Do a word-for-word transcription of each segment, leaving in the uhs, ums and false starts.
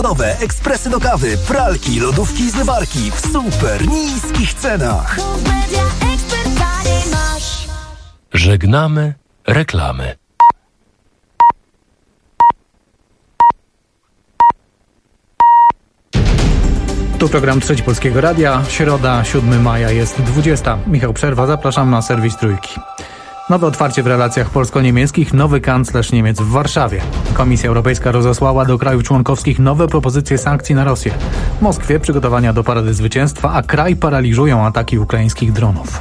samochodowe, ekspresy do kawy, pralki, lodówki i zmywarki w super niskich cenach. Żegnamy reklamy. Tu program Trzeci Polskiego Radia. Środa, siódmego maja, jest dwudziesta. Michał Przerwa, zapraszam na serwis Trójki. Nowe otwarcie w relacjach polsko-niemieckich, nowy kanclerz Niemiec w Warszawie. Komisja Europejska rozesłała do krajów członkowskich nowe propozycje sankcji na Rosję. W Moskwie przygotowania do Parady Zwycięstwa, a kraj paraliżują ataki ukraińskich dronów.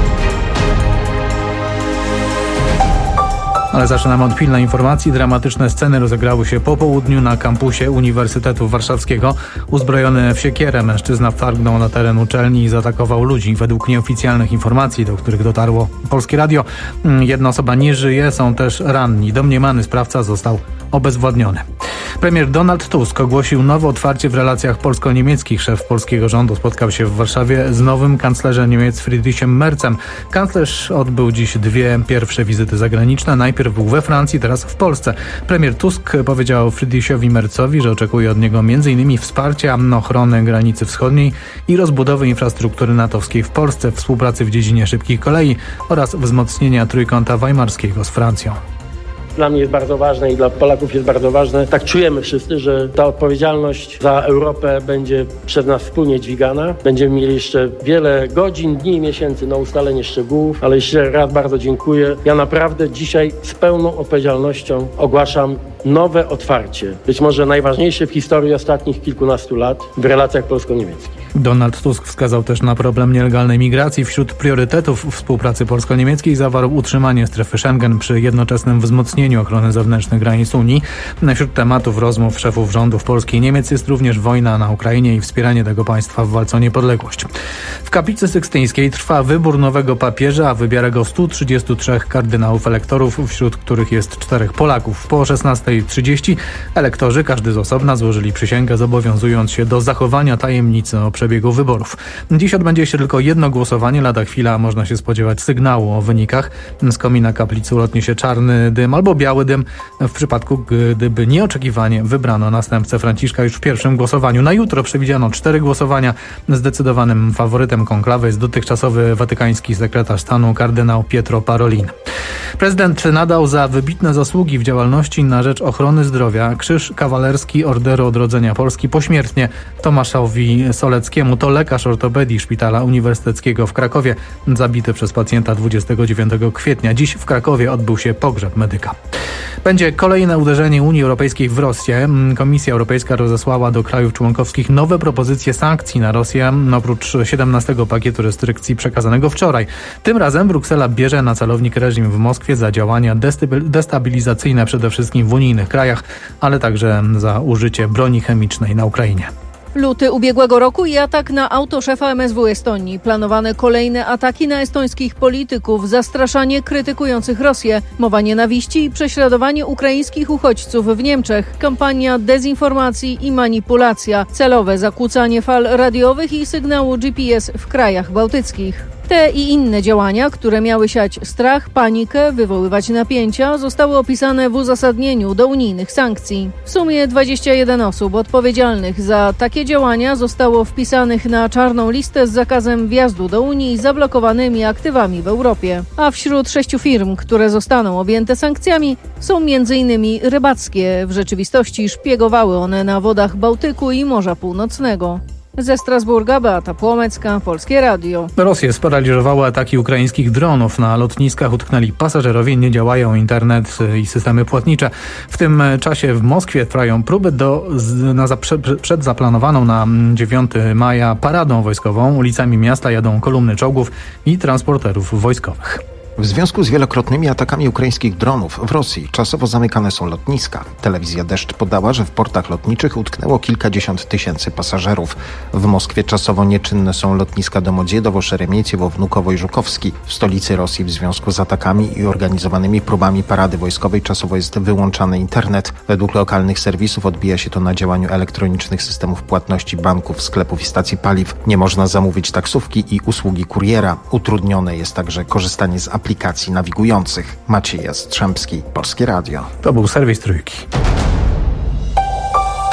Ale zaczynamy od pilnej informacji. Dramatyczne sceny rozegrały się po południu na kampusie Uniwersytetu Warszawskiego. Uzbrojony w siekierę mężczyzna wtargnął na teren uczelni i zaatakował ludzi. Według nieoficjalnych informacji, do których dotarło Polskie Radio, jedna osoba nie żyje, są też ranni. Domniemany sprawca został obezwładniony. Premier Donald Tusk ogłosił nowe otwarcie w relacjach polsko-niemieckich. Szef polskiego rządu spotkał się w Warszawie z nowym kanclerzem Niemiec Friedrichem Merzem. Kanclerz odbył dziś dwie pierwsze wizyty zagraniczne. Najpierw był we Francji, teraz w Polsce. Premier Tusk powiedział Friedrichowi Merzowi, że oczekuje od niego między innymi wsparcia ochrony granicy wschodniej i rozbudowy infrastruktury natowskiej w Polsce, współpracy w dziedzinie szybkich kolei oraz wzmocnienia trójkąta weimarskiego z Francją. Dla mnie jest bardzo ważne i dla Polaków jest bardzo ważne. Tak czujemy wszyscy, że ta odpowiedzialność za Europę będzie przez nas wspólnie dźwigana. Będziemy mieli jeszcze wiele godzin, dni i miesięcy na ustalenie szczegółów, ale jeszcze raz bardzo dziękuję. Ja naprawdę dzisiaj z pełną odpowiedzialnością ogłaszam nowe otwarcie, być może najważniejsze w historii ostatnich kilkunastu lat w relacjach polsko-niemieckich. Donald Tusk wskazał też na problem nielegalnej migracji. Wśród priorytetów współpracy polsko-niemieckiej zawarł utrzymanie strefy Schengen przy jednoczesnym wzmocnieniu ochrony zewnętrznych granic Unii. Wśród tematów rozmów szefów rządów Polski i Niemiec jest również wojna na Ukrainie i wspieranie tego państwa w walce o niepodległość. W Kaplicy Sykstyńskiej trwa wybór nowego papieża, a wybiera go stu trzydziestu trzech kardynałów elektorów, wśród których jest czterech Polaków. Po szesnastej trzydzieści elektorzy, każdy z osobna, złożyli przysięgę, zobowiązując się do zachowania tajemnicy o przebiegu wyborów. Dziś odbędzie się tylko jedno głosowanie. Lada chwila można się spodziewać sygnału o wynikach. Z komina kaplicy ulotni się czarny dym albo biały dym w przypadku, gdyby nieoczekiwanie wybrano następcę Franciszka już w pierwszym głosowaniu. Na jutro przewidziano cztery głosowania. Zdecydowanym faworytem konklawy jest dotychczasowy watykański sekretarz stanu kardynał Pietro Parolin. Prezydent nadał za wybitne zasługi w działalności na rzecz ochrony zdrowia krzyż kawalerski Orderu Odrodzenia Polski pośmiertnie Tomaszowi Soleckiemu. To lekarz ortopedii Szpitala Uniwersyteckiego w Krakowie, zabity przez pacjenta dwudziestego dziewiątego kwietnia. Dziś w Krakowie odbył się pogrzeb medyka. Będzie kolejne uderzenie Unii Europejskiej w Rosję. Komisja Europejska rozesłała do krajów członkowskich nowe propozycje sankcji na Rosję, oprócz siedemnastego pakietu restrykcji przekazanego wczoraj. Tym razem Bruksela bierze na celownik reżim w Moskwie za działania destabilizacyjne przede wszystkim w unijnych krajach, ale także za użycie broni chemicznej na Ukrainie. Luty ubiegłego roku i atak na auto szefa M S W Estonii. Planowane kolejne ataki na estońskich polityków, zastraszanie krytykujących Rosję, mowa nienawiści i prześladowanie ukraińskich uchodźców w Niemczech, kampania dezinformacji i manipulacja, celowe zakłócanie fal radiowych i sygnału G P S w krajach bałtyckich. Te i inne działania, które miały siać strach, panikę, wywoływać napięcia, zostały opisane w uzasadnieniu do unijnych sankcji. W sumie dwadzieścia jeden osób odpowiedzialnych za takie działania zostało wpisanych na czarną listę z zakazem wjazdu do Unii i zablokowanymi aktywami w Europie. A wśród sześciu firm, które zostaną objęte sankcjami, są między innymi rybackie. W rzeczywistości szpiegowały one na wodach Bałtyku i Morza Północnego. Ze Strasburga Beata Płomecka, Polskie Radio. Rosję sparaliżowały ataki ukraińskich dronów. Na lotniskach utknęli pasażerowie, nie działają internet i systemy płatnicze. W tym czasie w Moskwie trwają próby do, na, przed, przed zaplanowaną na dziewiątego maja paradą wojskową. Ulicami miasta jadą kolumny czołgów i transporterów wojskowych. W związku z wielokrotnymi atakami ukraińskich dronów w Rosji czasowo zamykane są lotniska. Telewizja Deszcz podała, że w portach lotniczych utknęło kilkadziesiąt tysięcy pasażerów. W Moskwie czasowo nieczynne są lotniska Domodziedowo, Szeremieciewo, Wnukowo i Żukowski. W stolicy Rosji w związku z atakami i organizowanymi próbami parady wojskowej czasowo jest wyłączany internet. Według lokalnych serwisów odbija się to na działaniu elektronicznych systemów płatności banków, sklepów i stacji paliw. Nie można zamówić taksówki i usługi kuriera. Utrudnione jest także korzystanie z aplikacji aplikacji nawigujących. Maciej Jastrzębski, Polskie Radio. To był serwis Trójki.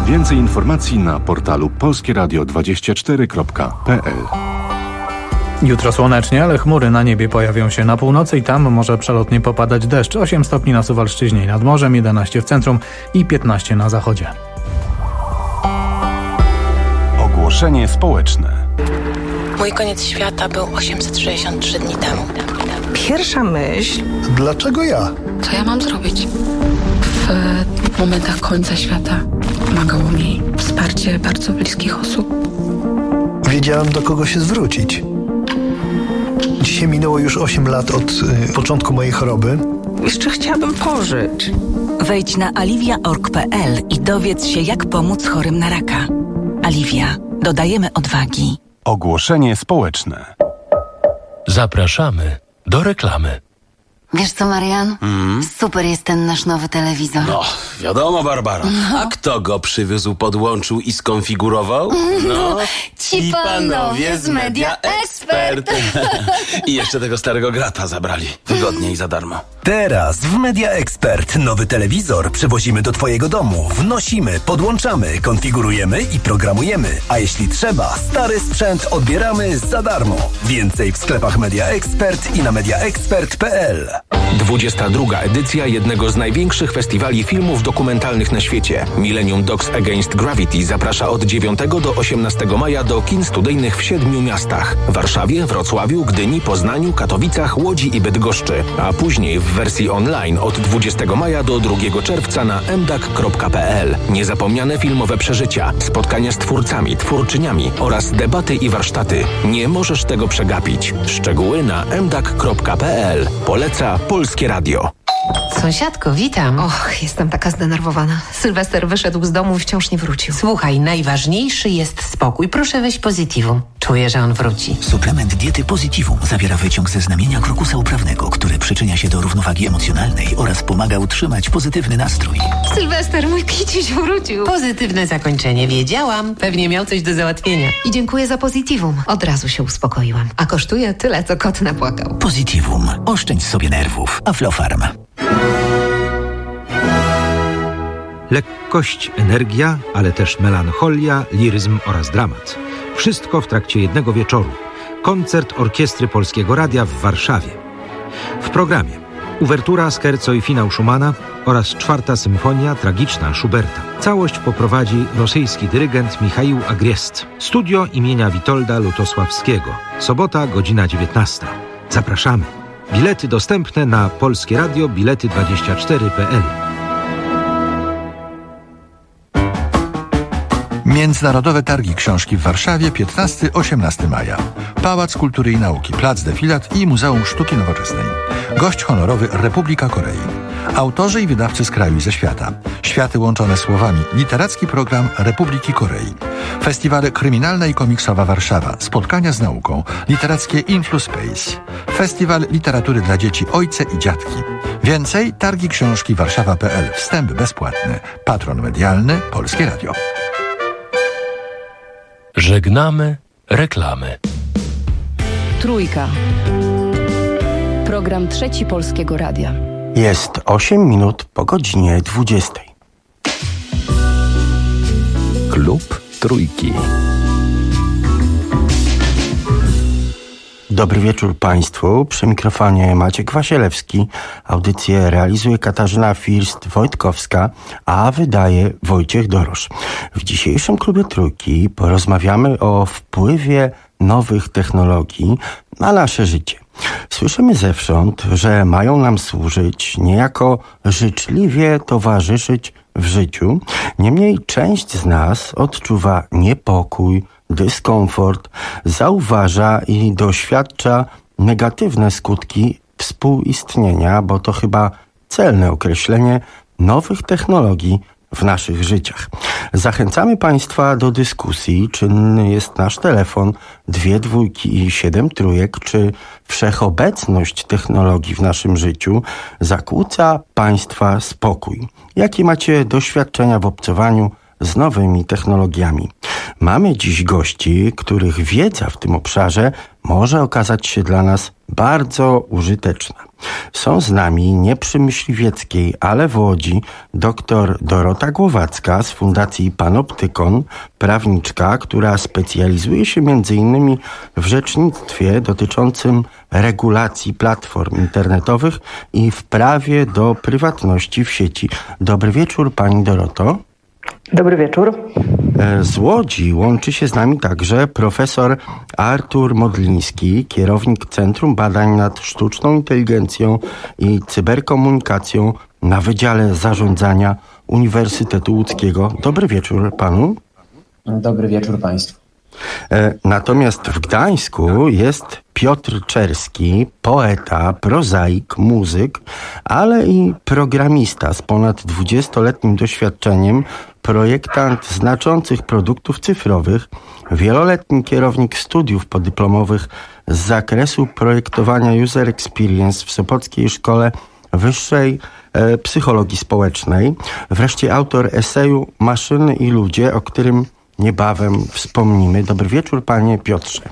Więcej informacji na portalu polskie radio dwadzieścia cztery kropka p l. Jutro słonecznie, ale chmury na niebie pojawią się na północy i tam może przelotnie popadać deszcz. osiem stopni na Suwalszczyźnie i nad morzem, jedenaście w centrum i piętnaście na zachodzie. Ogłoszenie społeczne. Mój koniec świata był osiemset sześćdziesiąt trzy dni temu. Pierwsza myśl... Dlaczego ja? Co ja mam zrobić? W momentach końca świata pomagało mi wsparcie bardzo bliskich osób. Wiedziałam, do kogo się zwrócić. Dzisiaj minęło już osiem lat od y, początku mojej choroby. Jeszcze chciałabym pożyć. Wejdź na aliwia kropka org kropka p l i dowiedz się, jak pomóc chorym na raka. Aliwia. Dodajemy odwagi. Ogłoszenie społeczne. Zapraszamy do reklamy. Wiesz co, Marian? Mm. Super jest ten nasz nowy telewizor. No, wiadomo, Barbara. No. A kto go przywiózł, podłączył i skonfigurował? No, ci panowie z Media Expert. I jeszcze tego starego grata zabrali. Wygodnie i za darmo. Teraz w Media Expert nowy telewizor przywozimy do twojego domu. Wnosimy, podłączamy, konfigurujemy i programujemy. A jeśli trzeba, stary sprzęt odbieramy za darmo. Więcej w sklepach Media Expert i na media expert kropka p l. dwudziesta druga edycja jednego z największych festiwali filmów dokumentalnych na świecie. Millennium Dogs Against Gravity zaprasza od dziewiątego do osiemnastego maja do kin studyjnych w siedmiu miastach. Warszawie, Wrocławiu, Gdyni, Poznaniu, Katowicach, Łodzi i Bydgoszczy. A później w wersji online od dwudziestego maja do drugiego czerwca na m d a k kropka p l. Niezapomniane filmowe przeżycia, spotkania z twórcami, twórczyniami oraz debaty i warsztaty. Nie możesz tego przegapić. Szczegóły na m d a k kropka p l. Poleca Polskie Radio. Sąsiadko, witam. Och, jestem taka zdenerwowana. Sylwester wyszedł z domu i wciąż nie wrócił. Słuchaj, najważniejszy jest spokój. Proszę weź Positivum. Czuję, że on wróci. Suplement diety Positivum zawiera wyciąg ze znamienia krokusa uprawnego, który przyczynia się do równowagi emocjonalnej oraz pomaga utrzymać pozytywny nastrój. Sylwester, mój kiciuś wrócił. Pozytywne zakończenie, wiedziałam. Pewnie miał coś do załatwienia. I dziękuję za Positivum. Od razu się uspokoiłam. A kosztuje tyle, co kot napłakał. Positivum. Oszczędź sobie nerwów. Aflofarm. Lekkość, energia, ale też melancholia, liryzm oraz dramat. Wszystko w trakcie jednego wieczoru. Koncert Orkiestry Polskiego Radia w Warszawie. W programie uwertura, scherzo i finał Schumana oraz czwarta symfonia tragiczna Schuberta. Całość poprowadzi rosyjski dyrygent Michaił Agriest. Studio imienia Witolda Lutosławskiego. Sobota, godzina dziewiętnasta. Zapraszamy. Bilety dostępne na Polskie Radio Bilety dwadzieścia cztery kropka p l. Międzynarodowe Targi Książki w Warszawie piętnastego do osiemnastego maja. Pałac Kultury i Nauki, Plac Defilat i Muzeum Sztuki Nowoczesnej. Gość honorowy Republika Korei. Autorzy i wydawcy z kraju i ze świata. Światy łączone słowami. Literacki program Republiki Korei. Festiwale Kryminalna i Komiksowa Warszawa. Spotkania z nauką. Literackie InfluSpace. Festiwal Literatury dla Dzieci Ojce i Dziadki. Więcej Targi Książki Warszawa kropka p l. Wstęp bezpłatny. Patron medialny Polskie Radio. Żegnamy reklamy. Trójka. Program Trzeci Polskiego Radia. Jest osiem minut po godzinie dwudziestej. Klub Trójki. Dobry wieczór Państwu. Przy mikrofonie Maciek Wasielewski. Audycję realizuje Katarzyna First-Wojtkowska, a wydaje Wojciech Dorosz. W dzisiejszym Klubie Trójki porozmawiamy o wpływie nowych technologii na nasze życie. Słyszymy zewsząd, że mają nam służyć, niejako życzliwie towarzyszyć w życiu. Niemniej część z nas odczuwa niepokój, dyskomfort, zauważa i doświadcza negatywne skutki współistnienia, bo to chyba celne określenie nowych technologii w naszych życiach. Zachęcamy Państwa do dyskusji. Czynny jest nasz telefon dwie dwójki i siedem trójek. Czy wszechobecność technologii w naszym życiu zakłóca Państwa spokój? Jakie macie doświadczenia w obcowaniu z nowymi technologiami? Mamy dziś gości, których wiedza w tym obszarze może okazać się dla nas bardzo użyteczna. Są z nami nie przy Myśliwieckiej, ale w Łodzi dr Dorota Głowacka z Fundacji Panoptykon, prawniczka, która specjalizuje się między innymi w rzecznictwie dotyczącym regulacji platform internetowych i w prawie do prywatności w sieci. Dobry wieczór, pani Doroto. Dobry wieczór. Z Łodzi łączy się z nami także profesor Artur Modliński, kierownik Centrum Badań nad Sztuczną Inteligencją i Cyberkomunikacją na Wydziale Zarządzania Uniwersytetu Łódzkiego. Dobry wieczór panu. Dobry wieczór państwu. Natomiast w Gdańsku jest Piotr Czerski, poeta, prozaik, muzyk, ale i programista z ponad dwudziestoletnim doświadczeniem, projektant znaczących produktów cyfrowych, wieloletni kierownik studiów podyplomowych z zakresu projektowania User Experience w Sopockiej Szkole Wyższej e, Psychologii Społecznej, wreszcie autor eseju Maszyny i ludzie, o którym niebawem wspomnimy. Dobry wieczór, panie Piotrze.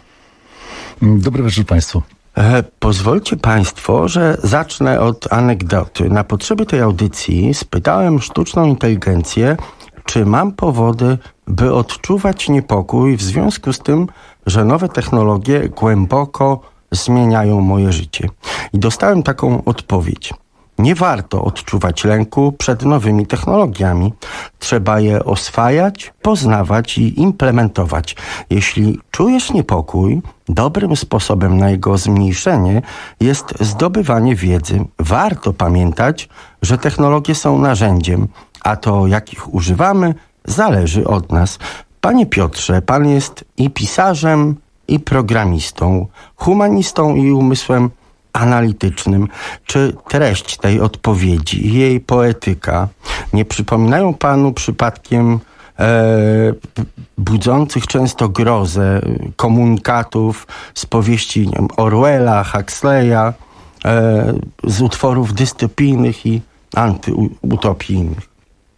Dobry wieczór państwu. E, pozwólcie państwo, że zacznę od anegdoty. Na potrzeby tej audycji spytałem sztuczną inteligencję, czy mam powody, by odczuwać niepokój w związku z tym, że nowe technologie głęboko zmieniają moje życie. I dostałem taką odpowiedź. Nie warto odczuwać lęku przed nowymi technologiami. Trzeba je oswajać, poznawać i implementować. Jeśli czujesz niepokój, dobrym sposobem na jego zmniejszenie jest zdobywanie wiedzy. Warto pamiętać, że technologie są narzędziem, a to, jakich używamy, zależy od nas. Panie Piotrze, pan jest i pisarzem, i programistą, humanistą i umysłem analitycznym. Czy treść tej odpowiedzi i jej poetyka nie przypominają panu przypadkiem e, budzących często grozę komunikatów z powieści nie wiem, Orwella, Huxleya, e, z utworów dystopijnych i antyutopijnych?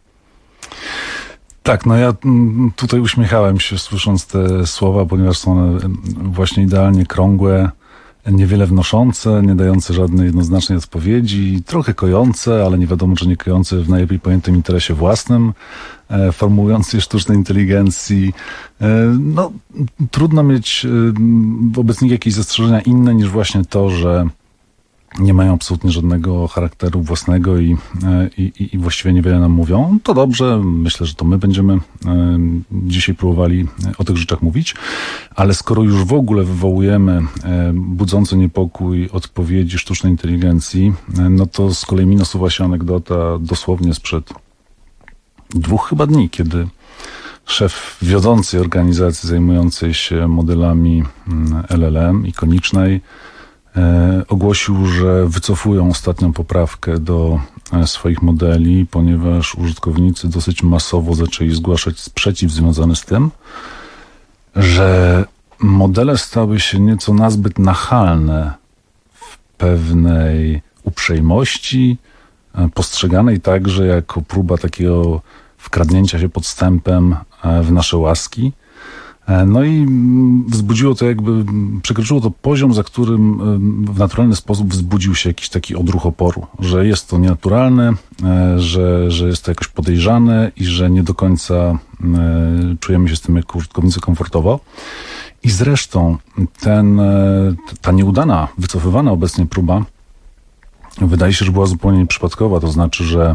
Tak, no ja tutaj uśmiechałem się słysząc te słowa, ponieważ są one właśnie idealnie krągłe, niewiele wnoszące, nie dające żadnej jednoznacznej odpowiedzi, trochę kojące, ale nie wiadomo, czy nie kojące w najlepiej pojętym interesie własnym, e, formułujące sztucznej inteligencji. E, no, trudno mieć e, wobec nich jakieś zastrzeżenia inne niż właśnie to, że nie mają absolutnie żadnego charakteru własnego i, i, i właściwie niewiele nam mówią. To dobrze, myślę, że to my będziemy dzisiaj próbowali o tych rzeczach mówić, ale skoro już w ogóle wywołujemy budzący niepokój odpowiedzi sztucznej inteligencji, no to z kolei mi nasuwa się anegdota dosłownie sprzed dwóch chyba dni, kiedy szef wiodącej organizacji zajmującej się modelami L L M, ikonicznej, E, ogłosił, że wycofują ostatnią poprawkę do e, swoich modeli, ponieważ użytkownicy dosyć masowo zaczęli zgłaszać sprzeciw związany z tym, że modele stały się nieco nazbyt nachalne w pewnej uprzejmości, e, postrzeganej także jako próba takiego wkradnięcia się podstępem e, w nasze łaski. No i wzbudziło to jakby, przekroczyło to poziom, za którym w naturalny sposób wzbudził się jakiś taki odruch oporu, że jest to nienaturalne, że, że jest to jakoś podejrzane i że nie do końca czujemy się z tym jako użytkownicy komfortowo. I zresztą ten, ta nieudana, wycofywana obecnie próba wydaje się, że była zupełnie nieprzypadkowa, to znaczy, że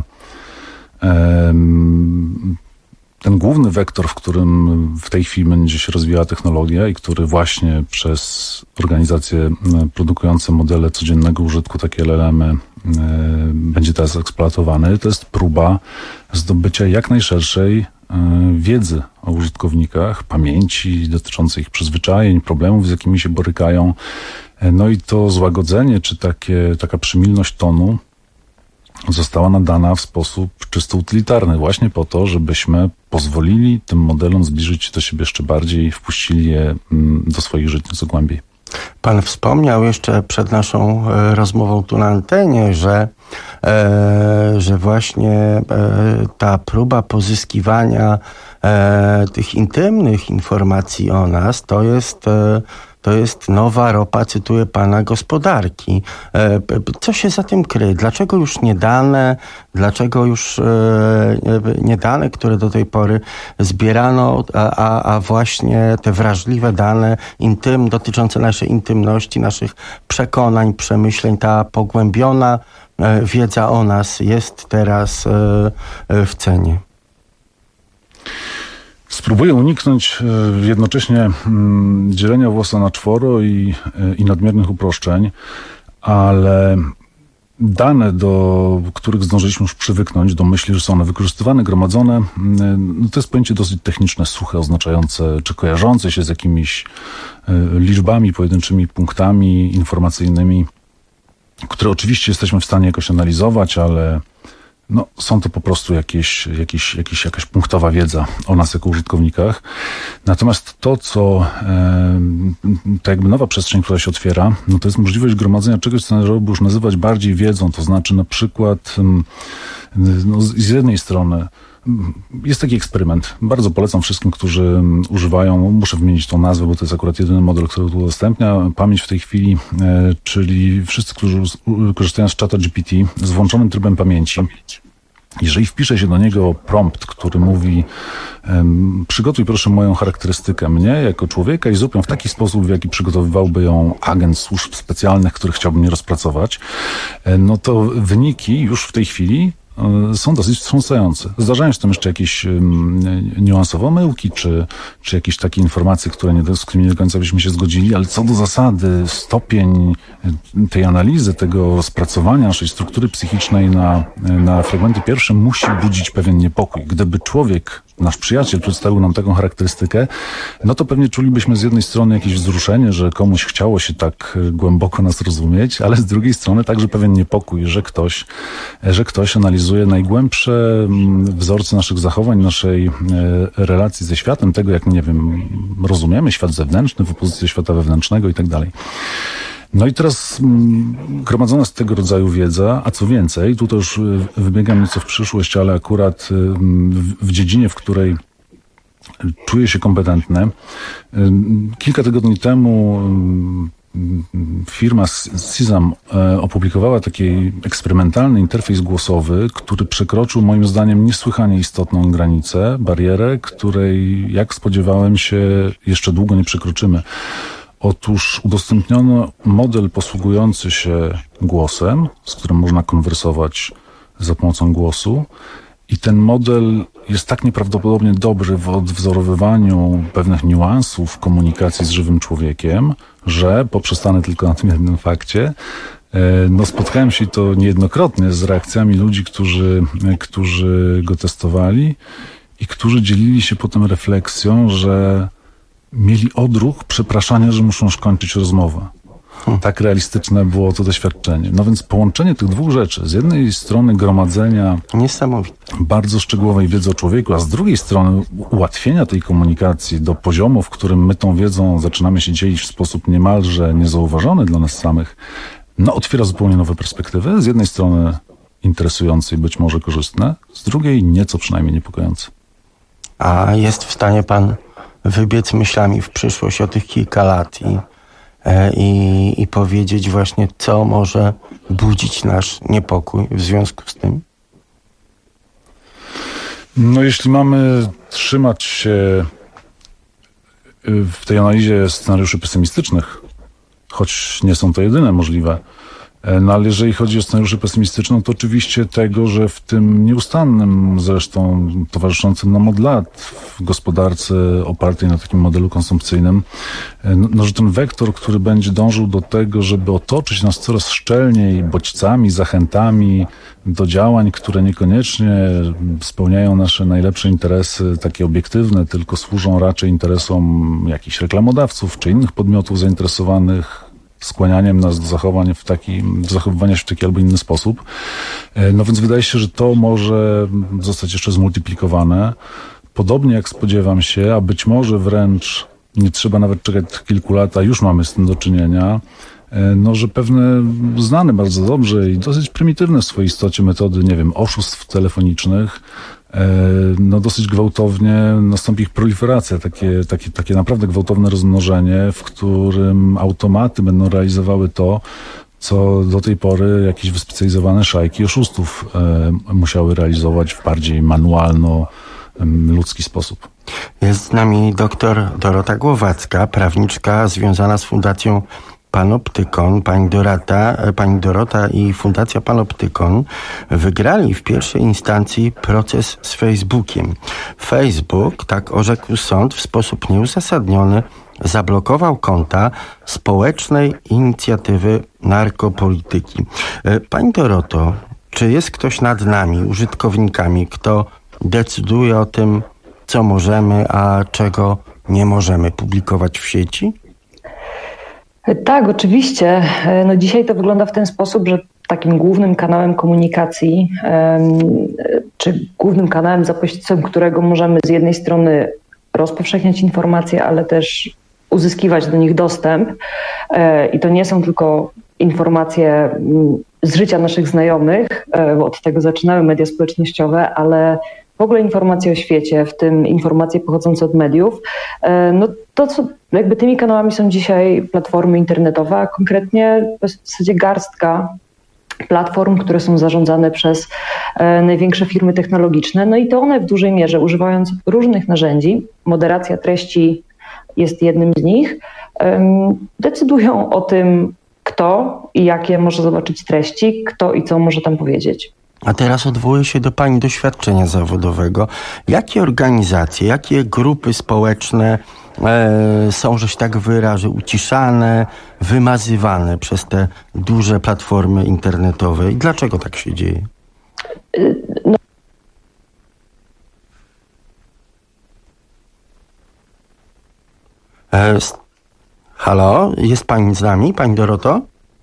um, ten główny wektor, w którym w tej chwili będzie się rozwijała technologia i który właśnie przez organizacje produkujące modele codziennego użytku, takie L L M-y, będzie teraz eksploatowany, to jest próba zdobycia jak najszerszej wiedzy o użytkownikach, pamięci dotyczącej ich przyzwyczajeń, problemów, z jakimi się borykają. No i to złagodzenie, czy takie, taka przymilność tonu została nadana w sposób czysto utylitarny, właśnie po to, żebyśmy pozwolili tym modelom zbliżyć się do siebie jeszcze bardziej i wpuścili je do swoich żyć nieco głębiej. Pan wspomniał jeszcze przed naszą e, rozmową tu na antenie, że, e, że właśnie e, ta próba pozyskiwania e, tych intymnych informacji o nas to jest, e, to jest nowa ropa, cytuję pana, gospodarki. Co się za tym kryje? Dlaczego już nie dane, dlaczego już nie dane, które do tej pory zbierano, a, a właśnie te wrażliwe dane intym, dotyczące naszej intymności, naszych przekonań, przemyśleń, ta pogłębiona wiedza o nas jest teraz w cenie? Spróbuję uniknąć jednocześnie dzielenia włosa na czworo i, i nadmiernych uproszczeń, ale dane, do których zdążyliśmy już przywyknąć, do myśli, że są one wykorzystywane, gromadzone, no to jest pojęcie dosyć techniczne, suche, oznaczające, czy kojarzące się z jakimiś liczbami, pojedynczymi punktami informacyjnymi, które oczywiście jesteśmy w stanie jakoś analizować, ale no, są to po prostu jakieś, jakieś, jakieś, jakaś punktowa wiedza o nas jako użytkownikach. Natomiast to, co e, to jakby nowa przestrzeń, która się otwiera, no to jest możliwość gromadzenia czegoś, co należałoby już nazywać bardziej wiedzą. To znaczy na przykład no, z jednej strony jest taki eksperyment. Bardzo polecam wszystkim, którzy używają, muszę wymienić tą nazwę, bo to jest akurat jedyny model, który tu udostępnia pamięć w tej chwili, e, czyli wszyscy, którzy korzystają z czata G P T z włączonym trybem pamięci. Jeżeli wpisze się do niego prompt, który mówi um, przygotuj proszę moją charakterystykę mnie jako człowieka i zrób ją w taki sposób, w jaki przygotowywałby ją agent służb specjalnych, który chciałby mnie rozpracować, no to wyniki już w tej chwili są dosyć wstrząsające. Zdarzają się tam jeszcze jakieś um, niuansowe omyłki, czy, czy jakieś takie informacje, które nie, z którymi nie do końca byśmy się zgodzili, ale co do zasady stopień tej analizy, tego rozpracowania naszej struktury psychicznej na, na fragmenty pierwsze musi budzić pewien niepokój. Gdyby człowiek, nasz przyjaciel przedstawił nam taką charakterystykę, no to pewnie czulibyśmy z jednej strony jakieś wzruszenie, że komuś chciało się tak głęboko nas rozumieć, ale z drugiej strony także pewien niepokój, że ktoś, że ktoś analizuje najgłębsze wzorce naszych zachowań, naszej relacji ze światem, tego jak, nie wiem, rozumiemy świat zewnętrzny w opozycji do świata wewnętrznego i tak dalej. No i teraz gromadzona jest tego rodzaju wiedza, a co więcej, tu to już wybiegam nieco w przyszłość, ale akurat w, w dziedzinie, w której czuję się kompetentny. Kilka tygodni temu firma Sysam opublikowała taki eksperymentalny interfejs głosowy, który przekroczył moim zdaniem niesłychanie istotną granicę, barierę, której, jak spodziewałem się, jeszcze długo nie przekroczymy. Otóż udostępniono model posługujący się głosem, z którym można konwersować za pomocą głosu, i ten model jest tak nieprawdopodobnie dobry w odwzorowywaniu pewnych niuansów komunikacji z żywym człowiekiem, że poprzestanę tylko na tym jednym fakcie. No, spotkałem się to niejednokrotnie z reakcjami ludzi, którzy, którzy go testowali i którzy dzielili się potem refleksją, że mieli odruch przepraszania, że muszą już kończyć rozmowę. Tak realistyczne było to doświadczenie. No więc połączenie tych dwóch rzeczy, z jednej strony gromadzenia niesamowite, bardzo szczegółowej wiedzy o człowieku, a z drugiej strony ułatwienia tej komunikacji do poziomu, w którym my tą wiedzą zaczynamy się dzielić w sposób niemalże niezauważony dla nas samych, no otwiera zupełnie nowe perspektywy. Z jednej strony interesujące i być może korzystne, z drugiej nieco przynajmniej niepokojące. A jest w stanie pan wybiec myślami w przyszłość o tych kilka lat i I, i powiedzieć właśnie, co może budzić nasz niepokój w związku z tym? No jeśli mamy trzymać się w tej analizie scenariuszy pesymistycznych, choć nie są to jedyne możliwe, no ale jeżeli chodzi o scenariusze pesymistyczne, to oczywiście tego, że w tym nieustannym zresztą towarzyszącym nam od lat w gospodarce opartej na takim modelu konsumpcyjnym, no, no że ten wektor, który będzie dążył do tego, żeby otoczyć nas coraz szczelniej bodźcami, zachętami do działań, które niekoniecznie spełniają nasze najlepsze interesy, takie obiektywne, tylko służą raczej interesom jakichś reklamodawców czy innych podmiotów zainteresowanych skłanianiem nas do zachowań w taki, do zachowywania się w taki albo inny sposób. No więc wydaje się, że to może zostać jeszcze zmultiplikowane. Podobnie jak spodziewam się, a być może wręcz nie trzeba nawet czekać kilku lat, a już mamy z tym do czynienia, no, że pewne znane bardzo dobrze i dosyć prymitywne w swojej istocie metody, nie wiem, oszustw telefonicznych no dosyć gwałtownie nastąpi ich proliferacja, takie, takie, takie naprawdę gwałtowne rozmnożenie, w którym automaty będą realizowały to, co do tej pory jakieś wyspecjalizowane szajki oszustów e, musiały realizować w bardziej manualno-ludzki sposób. Jest z nami doktor Dorota Głowacka, prawniczka związana z Fundacją Panoptykon. Pani Dorota, pani Dorota i Fundacja Panoptykon wygrali w pierwszej instancji proces z Facebookiem. Facebook, tak orzekł sąd, w sposób nieuzasadniony zablokował konta Społecznej Inicjatywy Narkopolityki. Pani Doroto, czy jest ktoś nad nami, użytkownikami, kto decyduje o tym, co możemy, a czego nie możemy publikować w sieci? Tak, oczywiście. No dzisiaj to wygląda w ten sposób, że takim głównym kanałem komunikacji, czy głównym kanałem, za pośrednictwem którego możemy z jednej strony rozpowszechniać informacje, ale też uzyskiwać do nich dostęp. I to nie są tylko informacje z życia naszych znajomych, bo od tego zaczynały media społecznościowe, ale w ogóle informacje o świecie, w tym informacje pochodzące od mediów. No to, co jakby tymi kanałami są dzisiaj platformy internetowe, a konkretnie w zasadzie garstka platform, które są zarządzane przez największe firmy technologiczne. No i to one w dużej mierze, używając różnych narzędzi, moderacja treści jest jednym z nich, decydują o tym, kto i jakie może zobaczyć treści, kto i co może tam powiedzieć. A teraz odwołuję się do pani doświadczenia zawodowego. Jakie organizacje, jakie grupy społeczne e, są, że się tak wyrażę, uciszane, wymazywane przez te duże platformy internetowe? I dlaczego tak się dzieje? No. E, halo? Jest pani z nami, pani Doroto?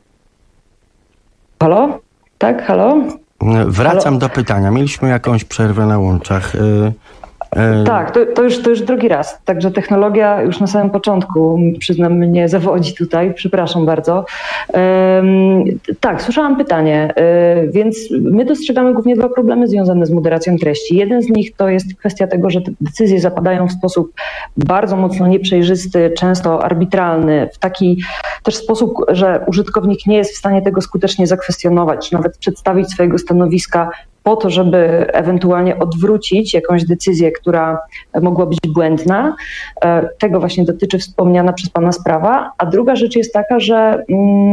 Halo? Tak, halo? Wracam Halo? do pytania. Mieliśmy jakąś przerwę na łączach. Tak, to, to, już, to już drugi raz. Także technologia już na samym początku, przyznam, mnie zawodzi tutaj. Przepraszam bardzo. Um, tak, słyszałam pytanie. Um, więc my dostrzegamy głównie dwa problemy związane z moderacją treści. Jeden z nich to jest kwestia tego, że te decyzje zapadają w sposób bardzo mocno nieprzejrzysty, często arbitralny, w taki też sposób, że użytkownik nie jest w stanie tego skutecznie zakwestionować, czy nawet przedstawić swojego stanowiska po to, żeby ewentualnie odwrócić jakąś decyzję, która mogła być błędna. Tego właśnie dotyczy wspomniana przez pana sprawa. A druga rzecz jest taka, że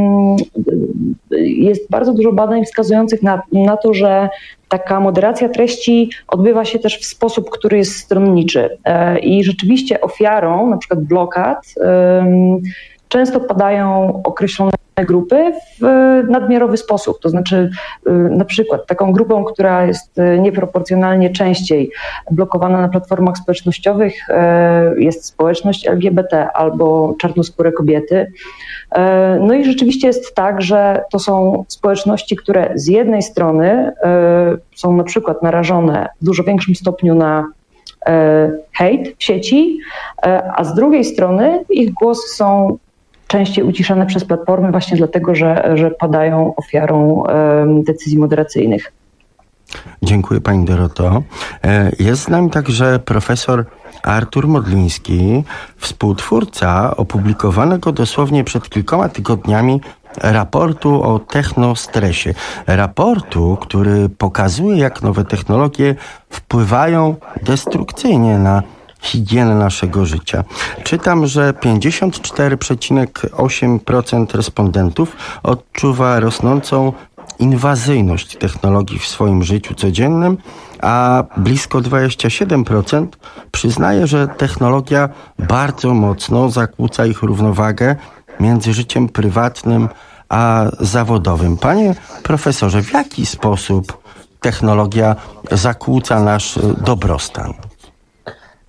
jest bardzo dużo badań wskazujących na, na to, że taka moderacja treści odbywa się też w sposób, który jest stronniczy. I rzeczywiście ofiarą na przykład blokad często padają określone grupy w nadmiarowy sposób. To znaczy na przykład taką grupą, która jest nieproporcjonalnie częściej blokowana na platformach społecznościowych jest społeczność L G B T albo czarnoskóre kobiety. No i rzeczywiście jest tak, że to są społeczności, które z jednej strony są na przykład narażone w dużo większym stopniu na hejt w sieci, a z drugiej strony ich głosy są częściej uciszane przez platformy właśnie dlatego, że, że padają ofiarą um, decyzji moderacyjnych. Dziękuję pani Doroto. Jest z nami także profesor Artur Modliński, współtwórca opublikowanego dosłownie przed kilkoma tygodniami raportu o technostresie. Raportu, który pokazuje, jak nowe technologie wpływają destrukcyjnie na higienę naszego życia. Czytam, że pięćdziesiąt cztery przecinek osiem procent respondentów odczuwa rosnącą inwazyjność technologii w swoim życiu codziennym, a blisko dwadzieścia siedem procent przyznaje, że technologia bardzo mocno zakłóca ich równowagę między życiem prywatnym a zawodowym. Panie profesorze, w jaki sposób technologia zakłóca nasz dobrostan?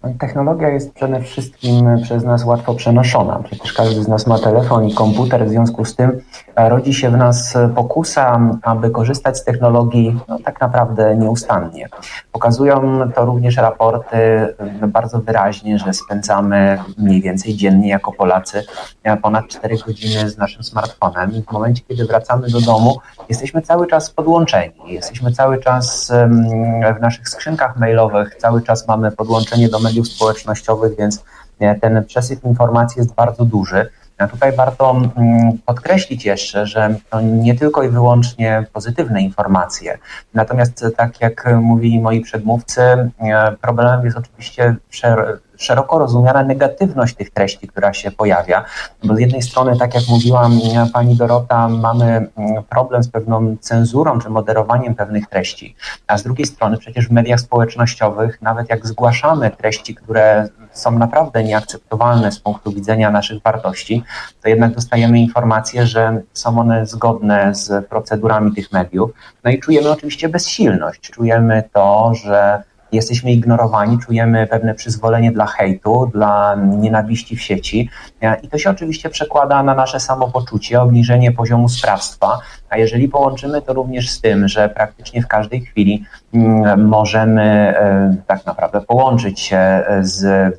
Technologia jest przede wszystkim przez nas łatwo przenoszona. Przecież każdy z nas ma telefon i komputer, w związku z tym rodzi się w nas pokusa, aby korzystać z technologii no, tak naprawdę nieustannie. Pokazują to również raporty bardzo wyraźnie, że spędzamy mniej więcej dziennie jako Polacy ponad cztery godziny z naszym smartfonem i w momencie, kiedy wracamy do domu, jesteśmy cały czas podłączeni. Jesteśmy cały czas w naszych skrzynkach mailowych, cały czas mamy podłączenie do mediów społecznościowych, więc ten przesyp informacji jest bardzo duży. A tutaj warto podkreślić jeszcze, że to nie tylko i wyłącznie pozytywne informacje. Natomiast tak jak mówili moi przedmówcy, problemem jest oczywiście szeroko rozumiana negatywność tych treści, która się pojawia. Bo z jednej strony, tak jak mówiła pani Dorota, mamy problem z pewną cenzurą czy moderowaniem pewnych treści, a z drugiej strony przecież w mediach społecznościowych, nawet jak zgłaszamy treści, które są naprawdę nieakceptowalne z punktu widzenia naszych wartości, to jednak dostajemy informację, że są one zgodne z procedurami tych mediów. No i czujemy oczywiście bezsilność, czujemy to, że jesteśmy ignorowani, czujemy pewne przyzwolenie dla hejtu, dla nienawiści w sieci i to się oczywiście przekłada na nasze samopoczucie, obniżenie poziomu sprawstwa, a jeżeli połączymy to również z tym, że praktycznie w każdej chwili możemy tak naprawdę połączyć się z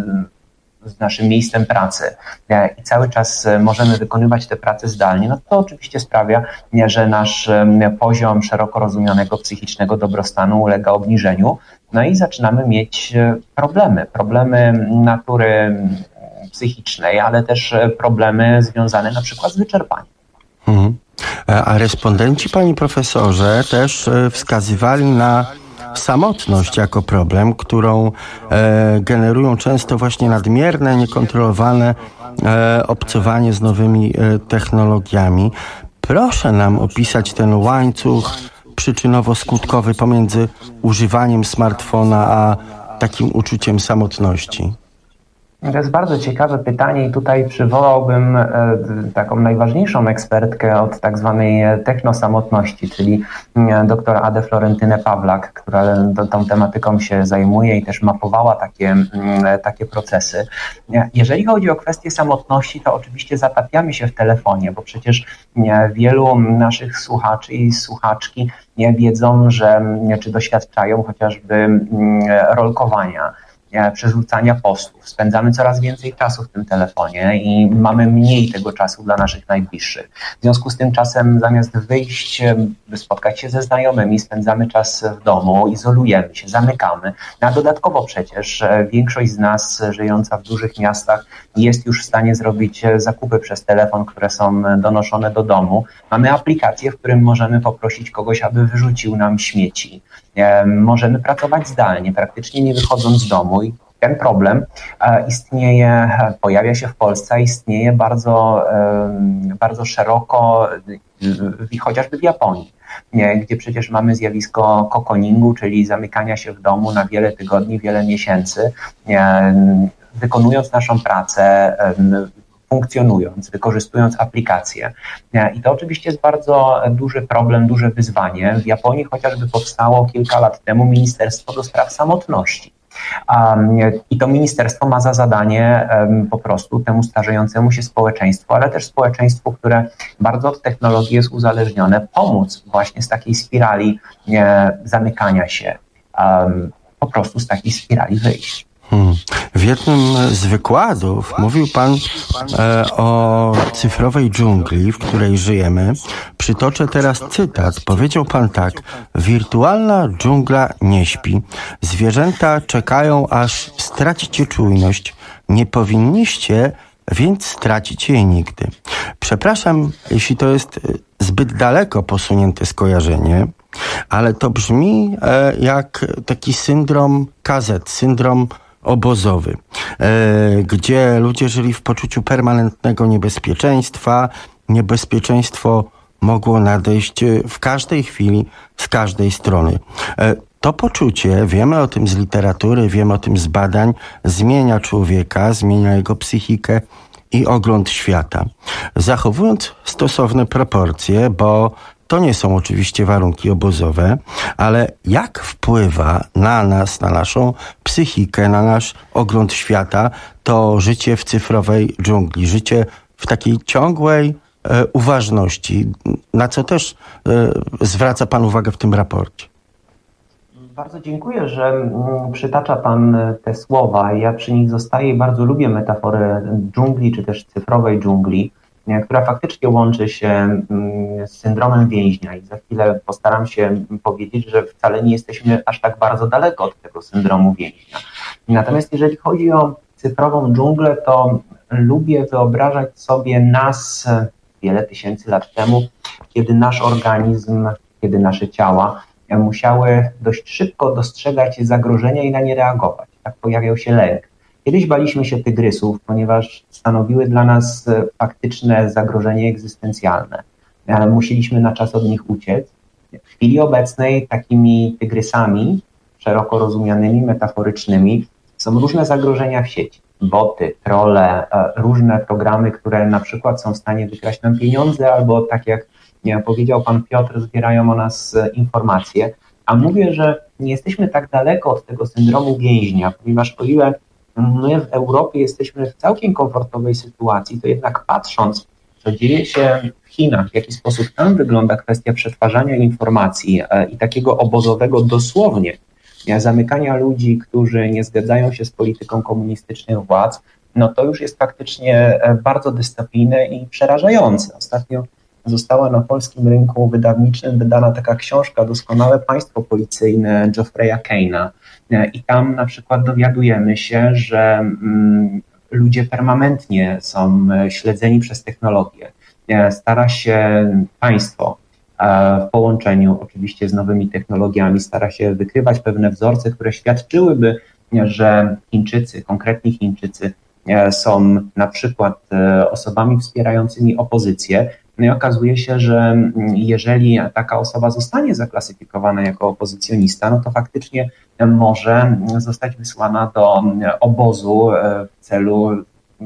z naszym miejscem pracy i cały czas możemy wykonywać te prace zdalnie, no to oczywiście sprawia, że nasz poziom szeroko rozumianego psychicznego dobrostanu ulega obniżeniu, no i zaczynamy mieć problemy, problemy natury psychicznej, ale też problemy związane na przykład z wyczerpaniem. Mhm. A respondenci, panie profesorze, też wskazywali na samotność jako problem, którą e, generują często właśnie nadmierne, niekontrolowane e, obcowanie z nowymi e, technologiami. Proszę nam opisać ten łańcuch przyczynowo-skutkowy pomiędzy używaniem smartfona a takim uczuciem samotności. To jest bardzo ciekawe pytanie i tutaj przywołałbym e, taką najważniejszą ekspertkę od tak zwanej technosamotności, czyli dr Adę Florentynę-Pawlak, która to, tą tematyką się zajmuje i też mapowała takie, takie procesy. Jeżeli chodzi o kwestię samotności, to oczywiście zatapiamy się w telefonie, bo przecież wielu naszych słuchaczy i słuchaczki nie wiedzą, że czy doświadczają chociażby rolkowania, przerzucania postów. Spędzamy coraz więcej czasu w tym telefonie i mamy mniej tego czasu dla naszych najbliższych. W związku z tym czasem zamiast wyjść, by spotkać się ze znajomymi, spędzamy czas w domu, izolujemy się, zamykamy. A dodatkowo przecież większość z nas żyjąca w dużych miastach jest już w stanie zrobić zakupy przez telefon, które są donoszone do domu. Mamy aplikację, w którym możemy poprosić kogoś, aby wyrzucił nam śmieci. Możemy pracować zdalnie, praktycznie nie wychodząc z domu i ten problem istnieje, pojawia się w Polsce, istnieje bardzo, bardzo szeroko, chociażby w Japonii, gdzie przecież mamy zjawisko kokoningu, czyli zamykania się w domu na wiele tygodni, wiele miesięcy, wykonując naszą pracę, funkcjonując, wykorzystując aplikacje. I to oczywiście jest bardzo duży problem, duże wyzwanie. W Japonii chociażby powstało kilka lat temu Ministerstwo do Spraw Samotności. I to ministerstwo ma za zadanie po prostu temu starzejącemu się społeczeństwu, ale też społeczeństwu, które bardzo od technologii jest uzależnione, pomóc właśnie z takiej spirali zamykania się, po prostu z takiej spirali wyjść. Hmm. W jednym z wykładów mówił pan e, o cyfrowej dżungli, w której żyjemy. Przytoczę teraz cytat. Powiedział pan tak: wirtualna dżungla nie śpi. Zwierzęta czekają, aż stracicie czujność. Nie powinniście więc stracić jej nigdy. Przepraszam, jeśli to jest zbyt daleko posunięte skojarzenie, ale to brzmi e, jak taki syndrom K Z, syndrom obozowy, e, gdzie ludzie żyli w poczuciu permanentnego niebezpieczeństwa. Niebezpieczeństwo mogło nadejść w każdej chwili, z każdej strony. E, to poczucie, wiemy o tym z literatury, wiemy o tym z badań, zmienia człowieka, zmienia jego psychikę i ogląd świata. Zachowując stosowne proporcje, bo to nie są oczywiście warunki obozowe, ale jak wpływa na nas, na naszą psychikę, na nasz ogląd świata to życie w cyfrowej dżungli, życie w takiej ciągłej e, uważności, na co też e, zwraca Pan uwagę w tym raporcie? Bardzo dziękuję, że przytacza Pan te słowa. Ja przy nich zostaję i bardzo lubię metaforę dżungli, czy też cyfrowej dżungli, która faktycznie łączy się z syndromem więźnia. I za chwilę postaram się powiedzieć, że wcale nie jesteśmy aż tak bardzo daleko od tego syndromu więźnia. Natomiast jeżeli chodzi o cyfrową dżunglę, to lubię wyobrażać sobie nas wiele tysięcy lat temu, kiedy nasz organizm, kiedy nasze ciała musiały dość szybko dostrzegać zagrożenia i na nie reagować. Tak pojawiał się lęk. Kiedyś baliśmy się tygrysów, ponieważ stanowiły dla nas faktyczne zagrożenie egzystencjalne. Musieliśmy na czas od nich uciec. W chwili obecnej takimi tygrysami, szeroko rozumianymi, metaforycznymi, są różne zagrożenia w sieci. Boty, trolle, różne programy, które na przykład są w stanie wykraść nam pieniądze, albo tak jak nie, powiedział Pan Piotr, zbierają o nas informacje. A mówię, że nie jesteśmy tak daleko od tego syndromu więźnia, ponieważ o ile my w Europie jesteśmy w całkiem komfortowej sytuacji, to jednak patrząc, co dzieje się w Chinach, w jaki sposób tam wygląda kwestia przetwarzania informacji i takiego obozowego dosłownie zamykania ludzi, którzy nie zgadzają się z polityką komunistycznych władz, no to już jest faktycznie bardzo dystopijne i przerażające. Ostatnio została na polskim rynku wydawniczym wydana taka książka Doskonałe Państwo Policyjne Geoffreya Keina. I tam na przykład dowiadujemy się, że mm, ludzie permanentnie są śledzeni przez technologię. Stara się państwo w połączeniu oczywiście z nowymi technologiami, stara się wykrywać pewne wzorce, które świadczyłyby, że Chińczycy, konkretni Chińczycy są na przykład osobami wspierającymi opozycję. No i okazuje się, że jeżeli taka osoba zostanie zaklasyfikowana jako opozycjonista, no to faktycznie może zostać wysłana do obozu w celu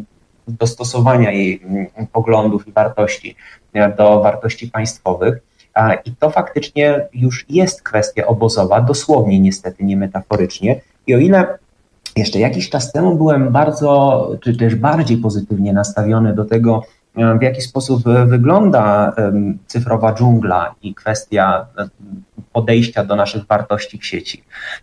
dostosowania jej poglądów i wartości do wartości państwowych. I to faktycznie już jest kwestia obozowa, dosłownie niestety, nie metaforycznie. I o ile jeszcze jakiś czas temu byłem bardzo, czy też bardziej pozytywnie nastawiony do tego, w jaki sposób wygląda cyfrowa dżungla i kwestia podejścia do naszych wartości w sieci.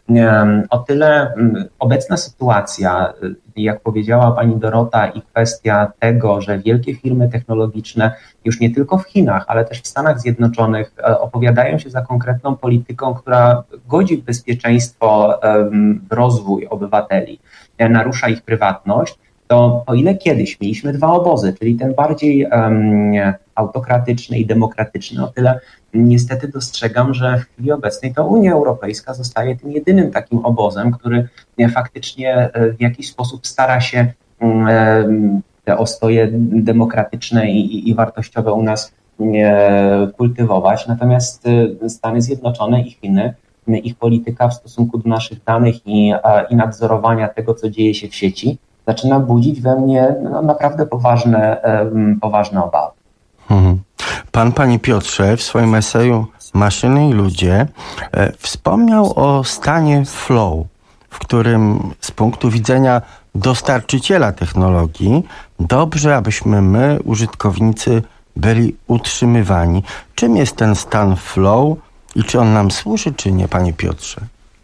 O tyle obecna sytuacja, jak powiedziała pani Dorota, i kwestia tego, że wielkie firmy technologiczne już nie tylko w Chinach, ale też w Stanach Zjednoczonych opowiadają się za konkretną polityką, która godzi w bezpieczeństwo, w rozwój obywateli, narusza ich prywatność, to o ile kiedyś mieliśmy dwa obozy, czyli ten bardziej um, autokratyczny i demokratyczny, o tyle niestety dostrzegam, że w chwili obecnej to Unia Europejska zostaje tym jedynym takim obozem, który faktycznie w jakiś sposób stara się um, te ostoje demokratyczne i, i wartościowe u nas um, kultywować. Natomiast Stany Zjednoczone i Chiny, ich polityka w stosunku do naszych danych i, i nadzorowania tego, co dzieje się w sieci, zaczyna budzić we mnie no, naprawdę poważne, um, poważne obawy. Mhm. Pan, panie Piotrze, w swoim eseju Maszyny i ludzie e, wspomniał o stanie flow, w którym z punktu widzenia dostarczyciela technologii dobrze, abyśmy my, użytkownicy, byli utrzymywani. Czym jest ten stan flow i czy on nam służy, czy nie, panie Piotrze?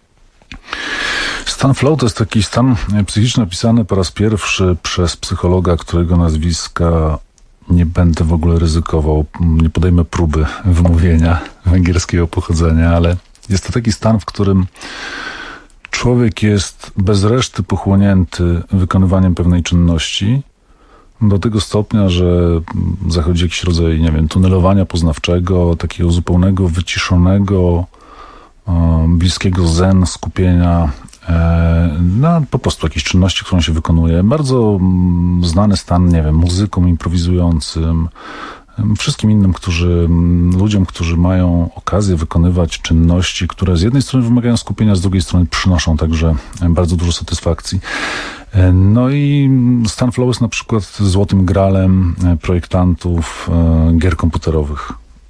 Stan flow to jest taki stan psychiczny opisany po raz pierwszy przez psychologa, którego nazwiska nie będę w ogóle ryzykował, nie podejmę próby wymówienia węgierskiego pochodzenia, ale jest to taki stan, w którym człowiek jest bez reszty pochłonięty wykonywaniem pewnej czynności do tego stopnia, że zachodzi jakiś rodzaj, nie wiem, tunelowania poznawczego, takiego zupełnego, wyciszonego, bliskiego zen, skupienia na po prostu jakiejś czynności, którą się wykonuje. Bardzo znany stan, nie wiem, muzykom improwizującym, wszystkim innym, którzy, ludziom, którzy mają okazję wykonywać czynności, które z jednej strony wymagają skupienia, z drugiej strony przynoszą także bardzo dużo satysfakcji. No i stan flow jest na przykład złotym gralem projektantów gier komputerowych.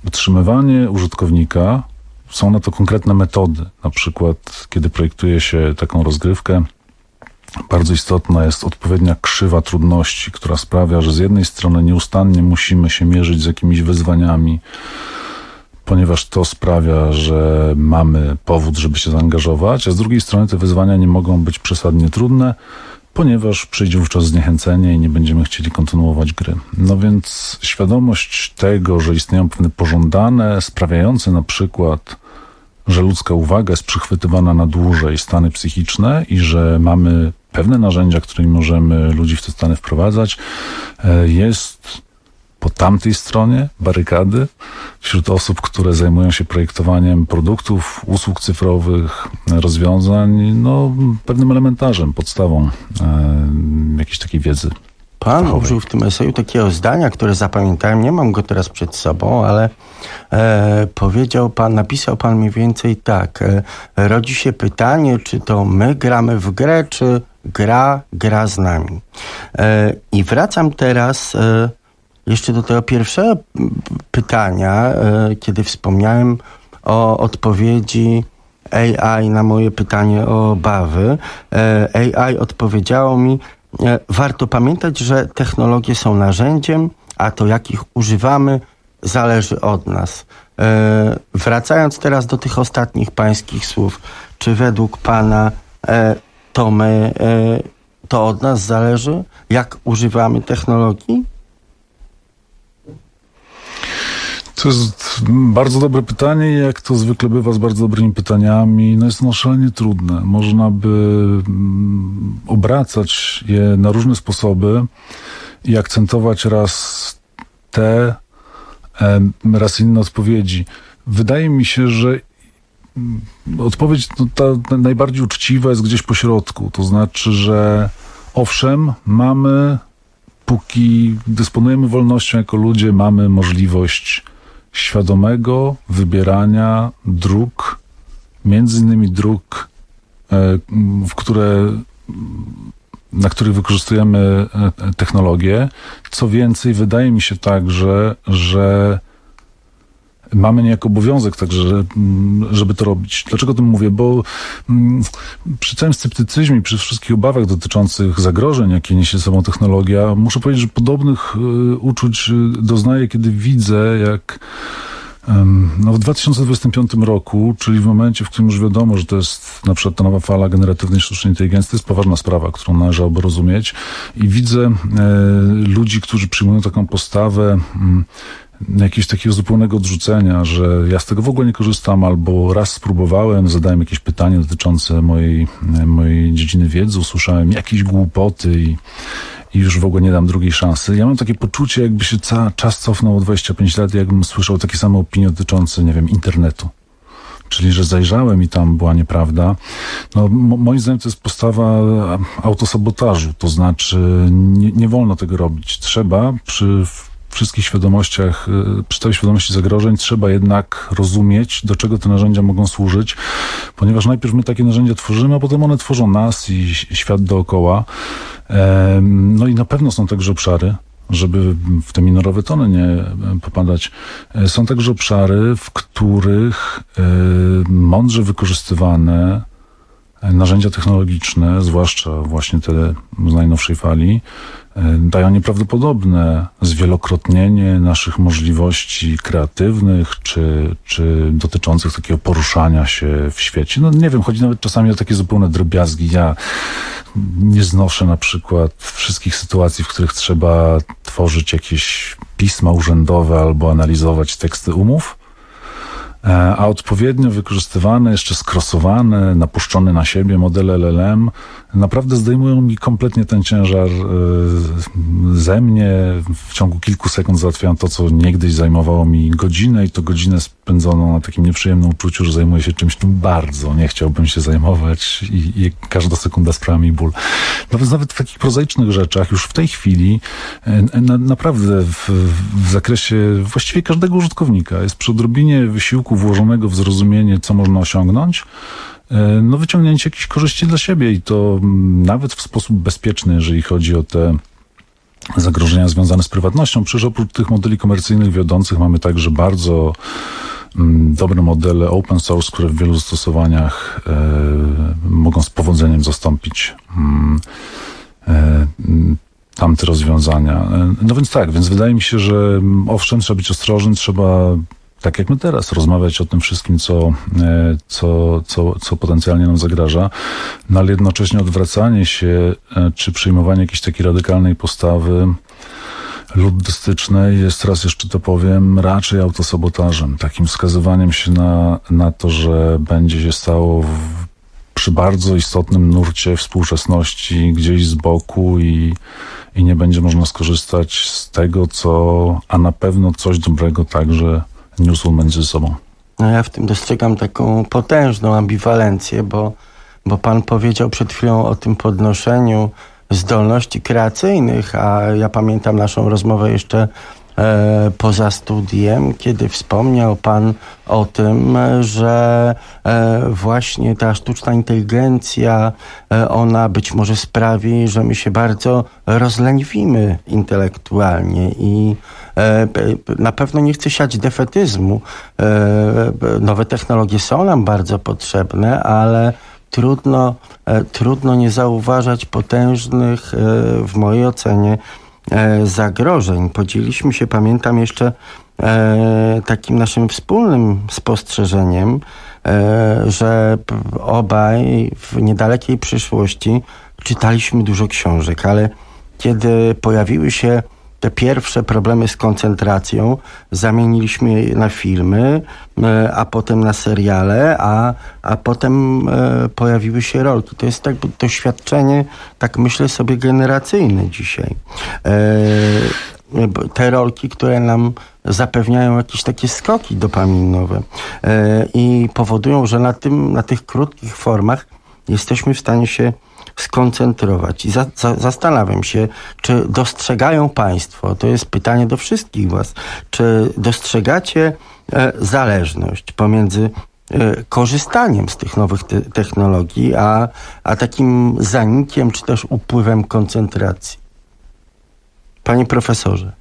utrzymywanie użytkownika, są na to konkretne metody. Na przykład, kiedy projektuje się taką rozgrywkę, bardzo istotna jest odpowiednia krzywa trudności, która sprawia, że z jednej strony nieustannie musimy się mierzyć z jakimiś wyzwaniami, ponieważ to sprawia, że mamy powód, żeby się zaangażować, a z drugiej strony te wyzwania nie mogą być przesadnie trudne, ponieważ przyjdzie wówczas zniechęcenie i nie będziemy chcieli kontynuować gry. No więc świadomość tego, że istnieją pewne pożądane, sprawiające na przykład, że ludzka uwaga jest przychwytywana na dłużej, stany psychiczne i że mamy pewne narzędzia, którymi możemy ludzi w te stany wprowadzać, jest po tamtej stronie barykady, wśród osób, które zajmują się projektowaniem produktów, usług cyfrowych, rozwiązań, no pewnym elementarzem, podstawą e, jakiejś takiej wiedzy. Pan użył w tym eseju takiego zdania, które zapamiętałem, nie mam go teraz przed sobą, ale e, powiedział pan, napisał pan mniej więcej tak, e, rodzi się pytanie, czy to my gramy w grę, czy gra gra z nami. E, I wracam teraz e, jeszcze do tego pierwszego pytania, e, kiedy wspomniałem o odpowiedzi A I na moje pytanie o obawy. E, A I odpowiedziało mi, warto pamiętać, że technologie są narzędziem, a to jakich używamy zależy od nas. E, wracając teraz do tych ostatnich pańskich słów, czy według pana e, to my, e, to od nas zależy, jak używamy technologii? To jest bardzo dobre pytanie i jak to zwykle bywa z bardzo dobrymi pytaniami, no jest ono szalenie trudne. Można by obracać je na różne sposoby i akcentować raz te, raz inne odpowiedzi. Wydaje mi się, że odpowiedź no, ta, ta najbardziej uczciwa jest gdzieś po środku. To znaczy, że owszem, mamy, póki dysponujemy wolnością jako ludzie, mamy możliwość świadomego wybierania dróg, między innymi dróg, w które, na których wykorzystujemy technologię. Co więcej, wydaje mi się także, że mamy niejako obowiązek także, żeby to robić. Dlaczego o tym mówię? Bo przy całym sceptycyzmie, przy wszystkich obawach dotyczących zagrożeń, jakie niesie ze sobą technologia, muszę powiedzieć, że podobnych uczuć doznaję, kiedy widzę, jak no, w dwa tysiące dwudziestym piątym roku, czyli w momencie, w którym już wiadomo, że to jest na przykład ta nowa fala generatywnej sztucznej inteligencji, to jest poważna sprawa, którą należałoby rozumieć, i widzę e, ludzi, którzy przyjmują taką postawę m, jakiegoś takiego zupełnego odrzucenia, że ja z tego w ogóle nie korzystam, albo raz spróbowałem, zadałem jakieś pytanie dotyczące mojej, mojej dziedziny wiedzy, usłyszałem jakieś głupoty i, i już w ogóle nie dam drugiej szansy. Ja mam takie poczucie, jakby się cały czas cofnął o dwadzieścia pięć lat, jakbym słyszał takie same opinie dotyczące, nie wiem, internetu. Czyli, że zajrzałem i tam była nieprawda. No, moim zdaniem to jest postawa autosabotażu, to znaczy nie, nie wolno tego robić. Trzeba przy wszystkich świadomościach, przy całej świadomości zagrożeń trzeba jednak rozumieć, do czego te narzędzia mogą służyć, ponieważ najpierw my takie narzędzia tworzymy, a potem one tworzą nas i świat dookoła. No i na pewno są także obszary, żeby w te minorowe tony nie popadać, są także obszary, w których mądrze wykorzystywane narzędzia technologiczne, zwłaszcza właśnie te z najnowszej fali, dają nieprawdopodobne zwielokrotnienie naszych możliwości kreatywnych, czy, czy dotyczących takiego poruszania się w świecie. No nie wiem, chodzi nawet czasami o takie zupełne drobiazgi. Ja nie znoszę na przykład wszystkich sytuacji, w których trzeba tworzyć jakieś pisma urzędowe albo analizować teksty umów, a odpowiednio wykorzystywane, jeszcze skrosowane, napuszczone na siebie modele L L M naprawdę zdejmują mi kompletnie ten ciężar ze mnie. W ciągu kilku sekund załatwiam to, co niegdyś zajmowało mi godzinę, i to godzinę spędzoną na takim nieprzyjemnym uczuciu, że zajmuję się czymś, czym bardzo nie chciałbym się zajmować, i, i każda sekunda sprawia mi ból. No więc nawet w takich prozaicznych rzeczach już w tej chwili na, naprawdę w, w zakresie właściwie każdego użytkownika jest przy odrobinie wysiłku włożonego w zrozumienie, co można osiągnąć, no wyciągnięcie jakichś korzyści dla siebie, i to nawet w sposób bezpieczny, jeżeli chodzi o te zagrożenia związane z prywatnością. Przecież oprócz tych modeli komercyjnych wiodących mamy także bardzo mm, dobre modele open source, które w wielu zastosowaniach e, mogą z powodzeniem zastąpić mm, e, tamte rozwiązania. No więc tak, więc wydaje mi się, że owszem, trzeba być ostrożny, trzeba, tak jak my teraz, rozmawiać o tym wszystkim, co, co, co, co potencjalnie nam zagraża, no ale jednocześnie odwracanie się, czy przyjmowanie jakiejś takiej radykalnej postawy luddystycznej jest, raz jeszcze to powiem, raczej autosabotażem, takim wskazywaniem się na, na to, że będzie się stało w, przy bardzo istotnym nurcie współczesności gdzieś z boku i, i nie będzie można skorzystać z tego, co, a na pewno coś dobrego także niósł między sobą. No ja w tym dostrzegam taką potężną ambiwalencję, bo, bo pan powiedział przed chwilą o tym podnoszeniu zdolności kreacyjnych, a ja pamiętam naszą rozmowę jeszcze e, poza studiem, kiedy wspomniał pan o tym, że e, właśnie ta sztuczna inteligencja, e, ona być może sprawi, że my się bardzo rozleniwimy intelektualnie i e, na pewno nie chcę siać defetyzmu. E, nowe technologie są nam bardzo potrzebne, ale trudno, e, trudno nie zauważać potężnych, e, w mojej ocenie, e, zagrożeń. Podzieliliśmy się, pamiętam jeszcze, e, takim naszym wspólnym spostrzeżeniem, e, że obaj w niedalekiej przyszłości czytaliśmy dużo książek, ale kiedy pojawiły się te pierwsze problemy z koncentracją, zamieniliśmy je na filmy, a potem na seriale, a, a potem e, pojawiły się rolki. To jest jakby doświadczenie, tak myślę sobie, generacyjne dzisiaj. E, te rolki, które nam zapewniają jakieś takie skoki dopaminowe e, i powodują, że na tym, na tych krótkich formach jesteśmy w stanie się skoncentrować. I za, za, zastanawiam się, czy dostrzegają państwo, to jest pytanie do wszystkich was, czy dostrzegacie e, zależność pomiędzy e, korzystaniem z tych nowych te, technologii, a, a takim zanikiem, czy też upływem koncentracji? Panie profesorze.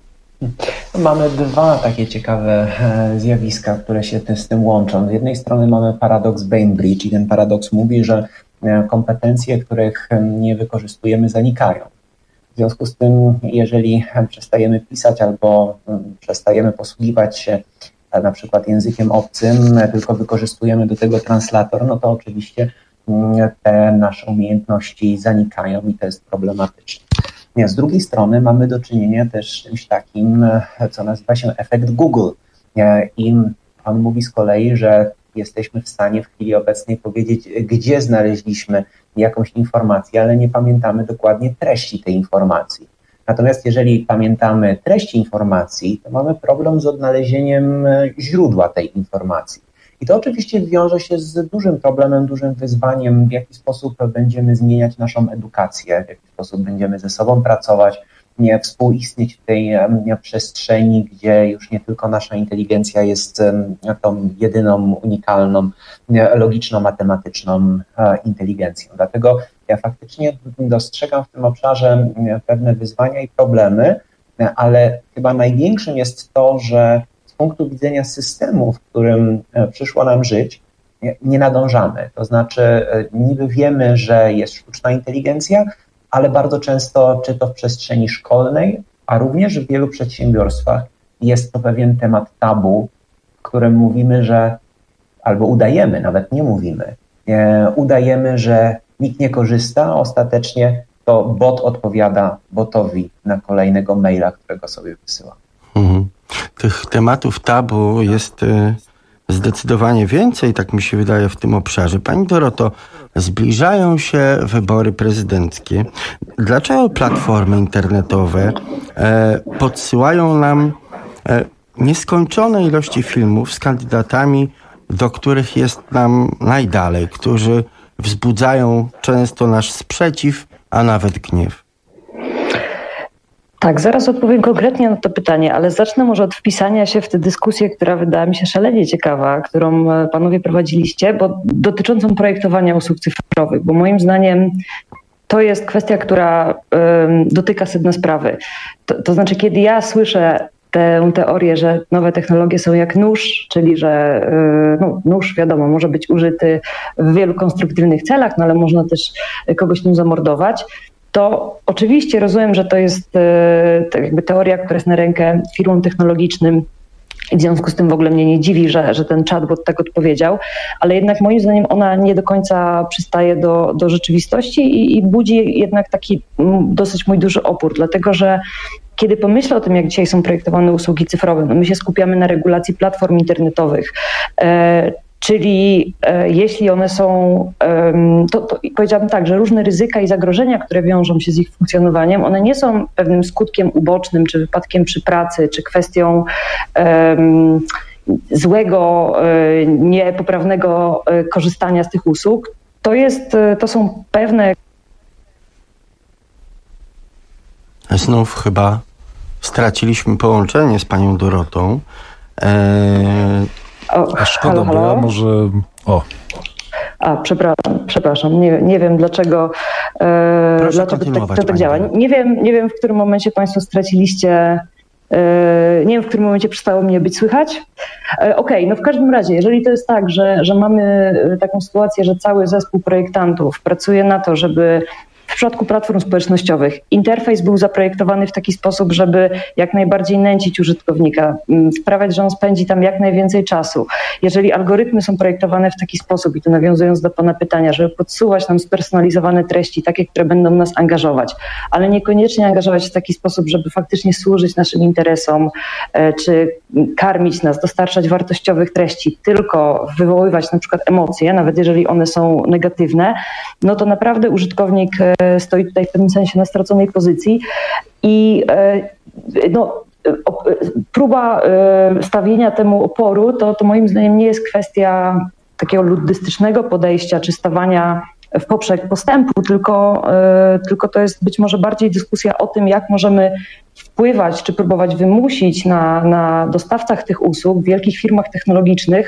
Mamy dwa takie ciekawe zjawiska, które się z tym łączą. Z jednej strony mamy paradoks Bainbridge i ten paradoks mówi, że kompetencje, których nie wykorzystujemy, zanikają. W związku z tym, jeżeli przestajemy pisać albo przestajemy posługiwać się na przykład językiem obcym, tylko wykorzystujemy do tego translator, no to oczywiście te nasze umiejętności zanikają i to jest problematyczne. Z drugiej strony mamy do czynienia też z czymś takim, co nazywa się efekt Google. I on mówi z kolei, że jesteśmy w stanie w chwili obecnej powiedzieć, gdzie znaleźliśmy jakąś informację, ale nie pamiętamy dokładnie treści tej informacji. Natomiast jeżeli pamiętamy treść informacji, to mamy problem z odnalezieniem źródła tej informacji. I to oczywiście wiąże się z dużym problemem, dużym wyzwaniem, w jaki sposób będziemy zmieniać naszą edukację, w jaki sposób będziemy ze sobą pracować, nie współistnieć w tej nie, przestrzeni, gdzie już nie tylko nasza inteligencja jest nie, tą jedyną, unikalną, nie, logiczno-matematyczną e, inteligencją. Dlatego ja faktycznie dostrzegam w tym obszarze nie, pewne wyzwania i problemy, nie, ale chyba największym jest to, że z punktu widzenia systemu, w którym e, przyszło nam żyć, nie, nie nadążamy. To znaczy e, niby wiemy, że jest sztuczna inteligencja, ale bardzo często, czy to w przestrzeni szkolnej, a również w wielu przedsiębiorstwach jest to pewien temat tabu, w którym mówimy, że albo udajemy, nawet nie mówimy, nie, udajemy, że nikt nie korzysta, a ostatecznie to bot odpowiada botowi na kolejnego maila, którego sobie wysyła. Mhm. Tych tematów tabu jest y, zdecydowanie więcej, tak mi się wydaje, w tym obszarze. Pani Doroto, zbliżają się wybory prezydenckie. Dlaczego platformy internetowe e, podsyłają nam e, nieskończone ilości filmów z kandydatami, do których jest nam najdalej, którzy wzbudzają często nasz sprzeciw, a nawet gniew? Tak, zaraz odpowiem konkretnie na to pytanie, ale zacznę może od wpisania się w tę dyskusję, która wydała mi się szalenie ciekawa, którą panowie prowadziliście, bo dotyczącą projektowania usług cyfrowych, bo moim zdaniem to to jest kwestia, która dotyka sedna sprawy. To, to znaczy, kiedy ja słyszę tę teorię, że nowe technologie są jak nóż, czyli że no, nóż, wiadomo, może być użyty w wielu konstruktywnych celach, no ale można też kogoś nim zamordować, to oczywiście rozumiem, że to jest to jakby teoria, która jest na rękę firmom technologicznym. I w związku z tym w ogóle mnie nie dziwi, że, że ten chatbot tak odpowiedział, ale jednak moim zdaniem ona nie do końca przystaje do, do rzeczywistości i, i budzi jednak taki dosyć mój duży opór, dlatego że kiedy pomyślę o tym, jak dzisiaj są projektowane usługi cyfrowe, no my się skupiamy na regulacji platform internetowych, e, czyli e, jeśli one są, e, to, to powiedziałabym tak, że różne ryzyka i zagrożenia, które wiążą się z ich funkcjonowaniem, one nie są pewnym skutkiem ubocznym, czy wypadkiem przy pracy, czy kwestią e, złego, e, niepoprawnego e, korzystania z tych usług. To jest, e, to są pewne... Znów chyba straciliśmy połączenie z panią Dorotą. Eee... O, A szkoda, halo, halo? bo ja może... O. A, przepraszam, przepraszam. Nie, nie wiem dlaczego, e, dlaczego tak, to tak działa. Nie wiem, nie wiem, w którym momencie państwo straciliście, e, nie wiem, w którym momencie przestało mnie być słychać. E, Okej, okay, no w każdym razie, jeżeli to jest tak, że, że mamy taką sytuację, że cały zespół projektantów pracuje na to, żeby w przypadku platform społecznościowych interfejs był zaprojektowany w taki sposób, żeby jak najbardziej nęcić użytkownika, sprawiać, że on spędzi tam jak najwięcej czasu. Jeżeli algorytmy są projektowane w taki sposób, i tu nawiązując do pana pytania, żeby podsuwać nam spersonalizowane treści, takie, które będą nas angażować, ale niekoniecznie angażować w taki sposób, żeby faktycznie służyć naszym interesom, czy karmić nas, dostarczać wartościowych treści, tylko wywoływać na przykład emocje, nawet jeżeli one są negatywne, no to naprawdę użytkownik stoi tutaj w pewnym sensie na straconej pozycji i no, próba stawienia temu oporu to, to moim zdaniem nie jest kwestia takiego luddystycznego podejścia czy stawania w poprzek postępu, tylko, tylko to jest być może bardziej dyskusja o tym, jak możemy wpływać czy próbować wymusić na, na dostawcach tych usług, w wielkich firmach technologicznych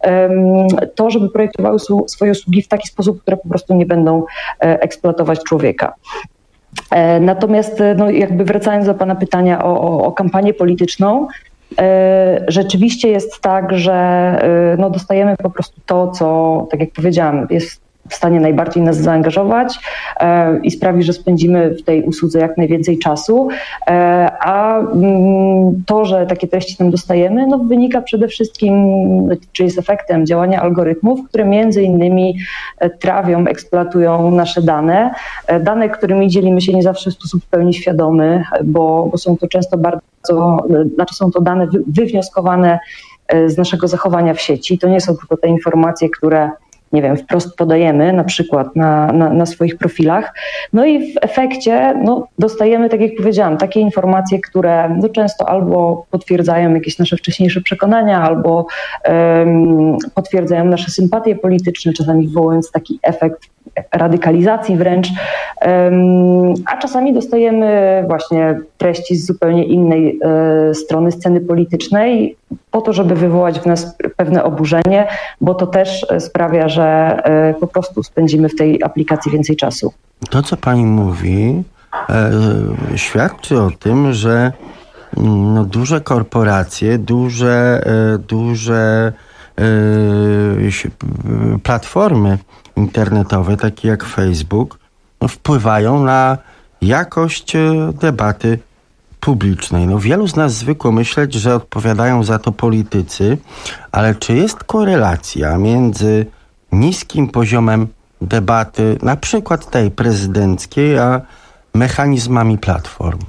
to, żeby projektowały swoje usługi w taki sposób, które po prostu nie będą eksploatować człowieka. Natomiast no jakby wracając do pana pytania o, o, o kampanię polityczną, rzeczywiście jest tak, że no dostajemy po prostu to, co, tak jak powiedziałam, jest w stanie najbardziej nas zaangażować e, i sprawi, że spędzimy w tej usłudze jak najwięcej czasu, e, a mm, to, że takie treści tam dostajemy, no wynika przede wszystkim, czy jest efektem działania algorytmów, które między innymi trawią, eksploatują nasze dane, e, dane, którymi dzielimy się nie zawsze w sposób w pełni świadomy, bo, bo są to często bardzo, znaczy są to dane wy, wywnioskowane z naszego zachowania w sieci. To nie są tylko te informacje, które nie wiem, wprost podajemy na przykład na, na, na swoich profilach. No i w efekcie no, dostajemy, tak jak powiedziałam, takie informacje, które no, często albo potwierdzają jakieś nasze wcześniejsze przekonania, albo um, potwierdzają nasze sympatie polityczne, czasami wywołując taki efekt radykalizacji wręcz, um, a czasami dostajemy właśnie treści z zupełnie innej e, strony sceny politycznej po to, żeby wywołać w nas pewne oburzenie, bo to też sprawia, że e, po prostu spędzimy w tej aplikacji więcej czasu. To, co pani mówi, e, świadczy o tym, że no, duże korporacje, duże, e, duże e, platformy internetowe, takie jak Facebook, no, wpływają na jakość debaty publicznej. No, wielu z nas zwykło myśleć, że odpowiadają za to politycy, ale czy jest korelacja między niskim poziomem debaty, na przykład tej prezydenckiej, a mechanizmami platform?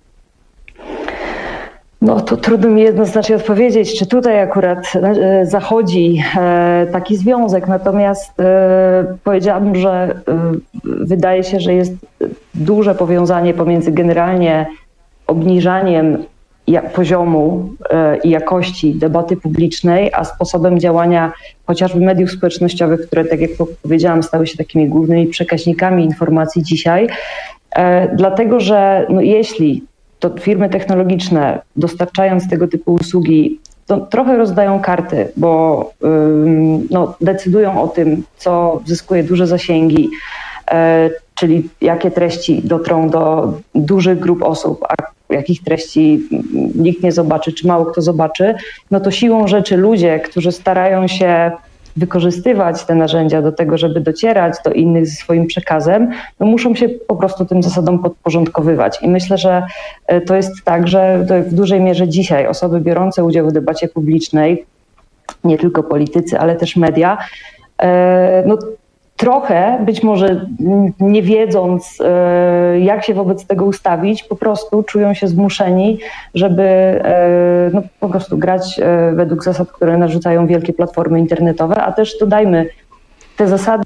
No to trudno mi jednoznacznie odpowiedzieć, czy tutaj akurat zachodzi taki związek, natomiast powiedziałabym, że wydaje się, że jest duże powiązanie pomiędzy generalnie obniżaniem poziomu i jakości debaty publicznej, a sposobem działania chociażby mediów społecznościowych, które, tak jak powiedziałam, stały się takimi głównymi przekaźnikami informacji dzisiaj, dlatego że no, jeśli to firmy technologiczne, dostarczając tego typu usługi, to trochę rozdają karty, bo ym, no, decydują o tym, co zyskuje duże zasięgi, czyli jakie treści dotrą do dużych grup osób, a jakich treści nikt nie zobaczy, czy mało kto zobaczy, no to siłą rzeczy ludzie, którzy starają się wykorzystywać te narzędzia do tego, żeby docierać do innych ze swoim przekazem, no muszą się po prostu tym zasadom podporządkowywać. I myślę, że to jest tak, że to w dużej mierze dzisiaj osoby biorące udział w debacie publicznej, nie tylko politycy, ale też media, no trochę, być może nie wiedząc, jak się wobec tego ustawić, po prostu czują się zmuszeni, żeby no, po prostu grać według zasad, które narzucają wielkie platformy internetowe, a też dodajmy, te zasady.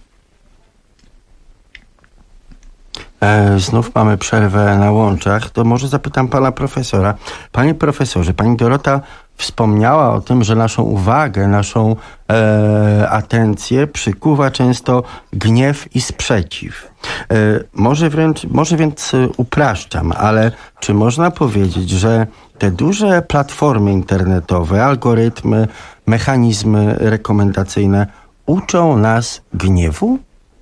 E, znów mamy przerwę na łączach, to może zapytam pana profesora. Panie profesorze, pani Dorota wspomniała o tym, że naszą uwagę, naszą e, atencję przykuwa często gniew i sprzeciw. E, może wręcz, może więc upraszczam, ale czy można powiedzieć, że te duże platformy internetowe, algorytmy, mechanizmy rekomendacyjne uczą nas gniewu?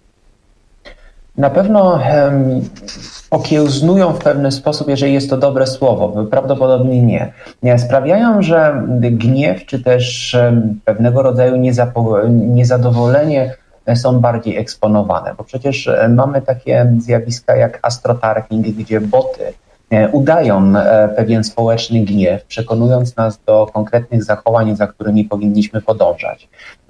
Na pewno um, okiełznują w pewien sposób, jeżeli jest to dobre słowo, prawdopodobnie nie. nie. Sprawiają, że gniew czy też um, pewnego rodzaju niezapo- niezadowolenie są bardziej eksponowane, bo przecież mamy takie zjawiska jak astrotarking, gdzie boty udają pewien społeczny gniew, przekonując nas do konkretnych zachowań, za którymi powinniśmy podążać.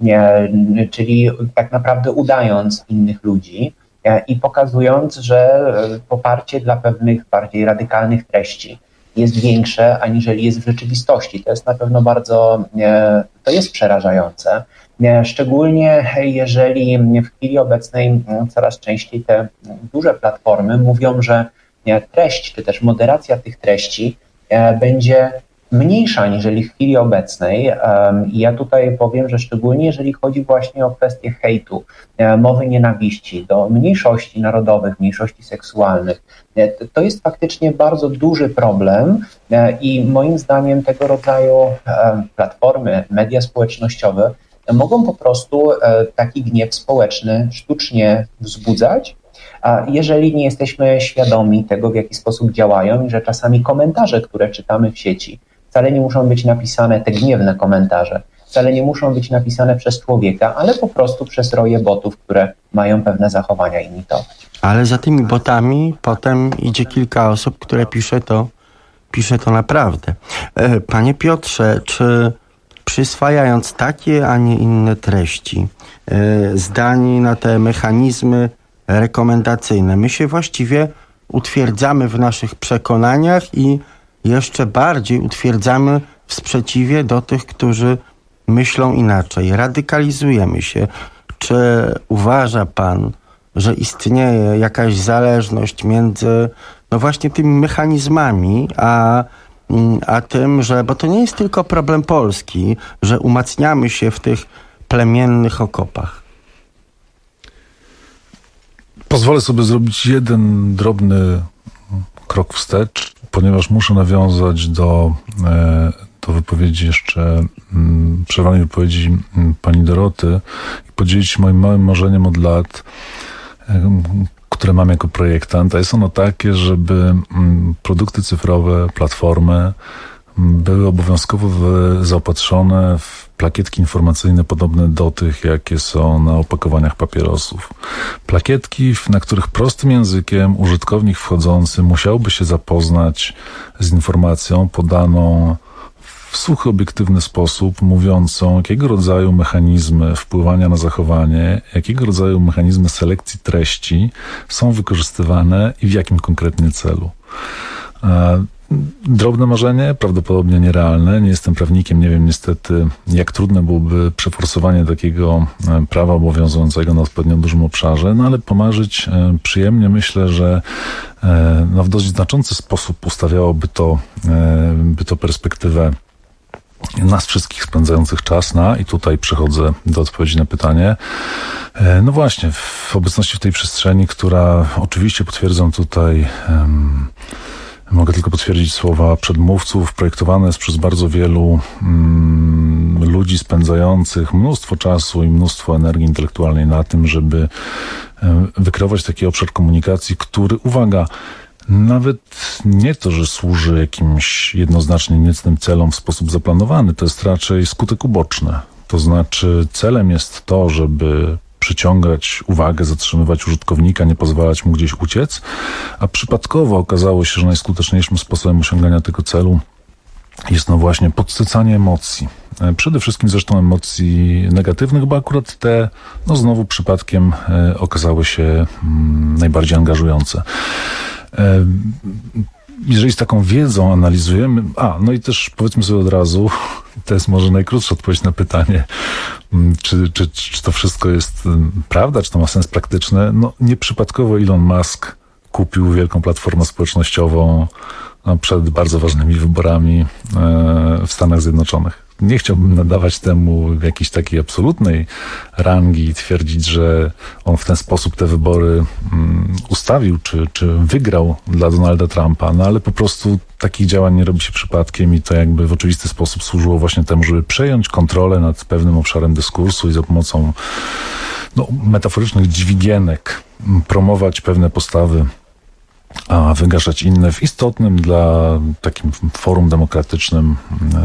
Czyli tak naprawdę udając innych ludzi i pokazując, że poparcie dla pewnych bardziej radykalnych treści jest większe, aniżeli jest w rzeczywistości. To jest na pewno bardzo, to jest przerażające. Szczególnie jeżeli w chwili obecnej coraz częściej te duże platformy mówią, że treść, czy też moderacja tych treści będzie mniejsza aniżeli w chwili obecnej. I ja tutaj powiem, że szczególnie jeżeli chodzi właśnie o kwestię hejtu, mowy nienawiści do mniejszości narodowych, mniejszości seksualnych, to jest faktycznie bardzo duży problem i moim zdaniem tego rodzaju platformy, media społecznościowe mogą po prostu taki gniew społeczny sztucznie wzbudzać, a jeżeli nie jesteśmy świadomi tego, w jaki sposób działają i że czasami komentarze, które czytamy w sieci, wcale nie muszą być napisane, te gniewne komentarze, wcale nie muszą być napisane przez człowieka, ale po prostu przez roje botów, które mają pewne zachowania imitować. Ale za tymi botami potem idzie kilka osób, które pisze to, pisze to naprawdę. Panie Piotrze, czy przyswajając takie, a nie inne treści, zdani na te mechanizmy rekomendacyjne, my się właściwie utwierdzamy w naszych przekonaniach i jeszcze bardziej utwierdzamy w sprzeciwie do tych, którzy myślą inaczej. Radykalizujemy się. Czy uważa pan, że istnieje jakaś zależność między no właśnie tymi mechanizmami, a, a tym, że, bo to nie jest tylko problem Polski, że umacniamy się w tych plemiennych okopach? Pozwolę sobie zrobić jeden drobny krok wstecz, ponieważ muszę nawiązać do, do wypowiedzi jeszcze, przerwanej wypowiedzi pani Doroty i podzielić się moim małym marzeniem od lat, które mam jako projektant, a jest ono takie, żeby produkty cyfrowe, platformy były obowiązkowo zaopatrzone w plakietki informacyjne podobne do tych, jakie są na opakowaniach papierosów. Plakietki, na których prostym językiem użytkownik wchodzący musiałby się zapoznać z informacją podaną w suchy, obiektywny sposób, mówiącą, jakiego rodzaju mechanizmy wpływania na zachowanie, jakiego rodzaju mechanizmy selekcji treści są wykorzystywane i w jakim konkretnie celu. Drobne marzenie, prawdopodobnie nierealne. Nie jestem prawnikiem, nie wiem niestety, jak trudne byłoby przeforsowanie takiego prawa obowiązującego na odpowiednio dużym obszarze, no ale pomarzyć przyjemnie. Myślę, że no, w dość znaczący sposób ustawiałoby to, by to perspektywę nas wszystkich spędzających czas na, i tutaj przechodzę do odpowiedzi na pytanie, no właśnie, w obecności w tej przestrzeni, która oczywiście potwierdzam tutaj um, mogę tylko potwierdzić słowa przedmówców. Projektowane jest przez bardzo wielu mm, ludzi spędzających mnóstwo czasu i mnóstwo energii intelektualnej na tym, żeby wykreować taki obszar komunikacji, który, uwaga, nawet nie to, że służy jakimś jednoznacznie niecnym celom w sposób zaplanowany, to jest raczej skutek uboczny. To znaczy celem jest to, żeby przyciągać uwagę, zatrzymywać użytkownika, nie pozwalać mu gdzieś uciec, a przypadkowo okazało się, że najskuteczniejszym sposobem osiągania tego celu jest no właśnie podsycanie emocji. Przede wszystkim zresztą emocji negatywnych, bo akurat te, no znowu przypadkiem e, okazały się mm, najbardziej angażujące. E, jeżeli z taką wiedzą analizujemy, a no i też powiedzmy sobie od razu, to jest może najkrótsza odpowiedź na pytanie, czy, czy, czy to wszystko jest prawda, czy to ma sens praktyczny. No nieprzypadkowo Elon Musk kupił wielką platformę społecznościową no, przed bardzo ważnymi wyborami e, w Stanach Zjednoczonych. Nie chciałbym nadawać temu jakiejś takiej absolutnej rangi i twierdzić, że on w ten sposób te wybory um, ustawił, czy, czy wygrał dla Donalda Trumpa, no ale po prostu takich działań nie robi się przypadkiem i to jakby w oczywisty sposób służyło właśnie temu, żeby przejąć kontrolę nad pewnym obszarem dyskursu i za pomocą no, metaforycznych dźwigienek promować pewne postawy, a wygaszać inne w istotnym dla takim forum demokratycznym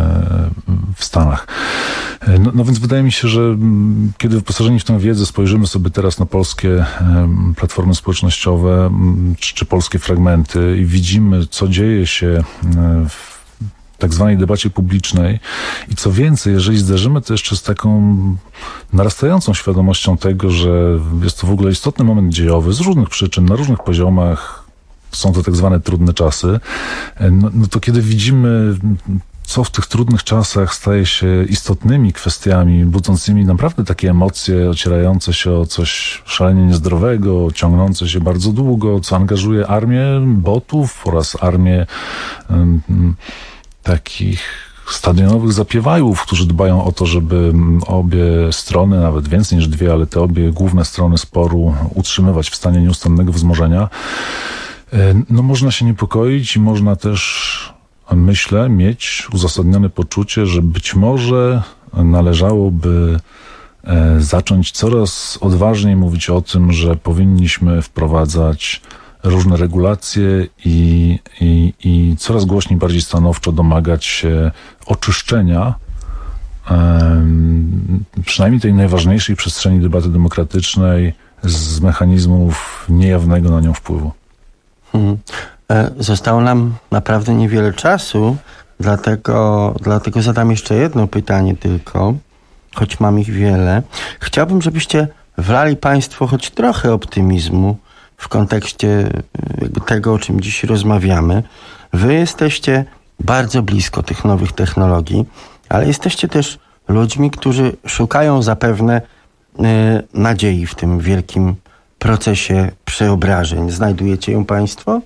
w Stanach. No, no więc wydaje mi się, że kiedy wyposażeni w tę wiedzę spojrzymy sobie teraz na polskie platformy społecznościowe czy, czy polskie fragmenty i widzimy, co dzieje się w tak zwanej debacie publicznej i co więcej, jeżeli zderzymy to jeszcze z taką narastającą świadomością tego, że jest to w ogóle istotny moment dziejowy z różnych przyczyn, na różnych poziomach, są to tak zwane trudne czasy, no, no to kiedy widzimy, co w tych trudnych czasach staje się istotnymi kwestiami, budzącymi naprawdę takie emocje, ocierające się o coś szalenie niezdrowego, ciągnące się bardzo długo, co angażuje armię botów oraz armię um, takich stadionowych zapiewajów, którzy dbają o to, żeby obie strony, nawet więcej niż dwie, ale te obie główne strony sporu utrzymywać w stanie nieustannego wzmożenia. No można się niepokoić i można też, myślę, mieć uzasadnione poczucie, że być może należałoby zacząć coraz odważniej mówić o tym, że powinniśmy wprowadzać różne regulacje i, i, i coraz głośniej, bardziej stanowczo domagać się oczyszczenia um, przynajmniej tej najważniejszej przestrzeni debaty demokratycznej z mechanizmów niejawnego na nią wpływu. Hmm. Zostało nam naprawdę niewiele czasu, dlatego, dlatego zadam jeszcze jedno pytanie tylko, choć mam ich wiele. Chciałbym, żebyście wlali Państwo choć trochę optymizmu w kontekście jakby tego, o czym dziś rozmawiamy. Wy jesteście bardzo blisko tych nowych technologii, ale jesteście też ludźmi, którzy szukają zapewne y, nadziei w tym wielkim procesie przeobrażeń. Znajdujecie ją Państwo?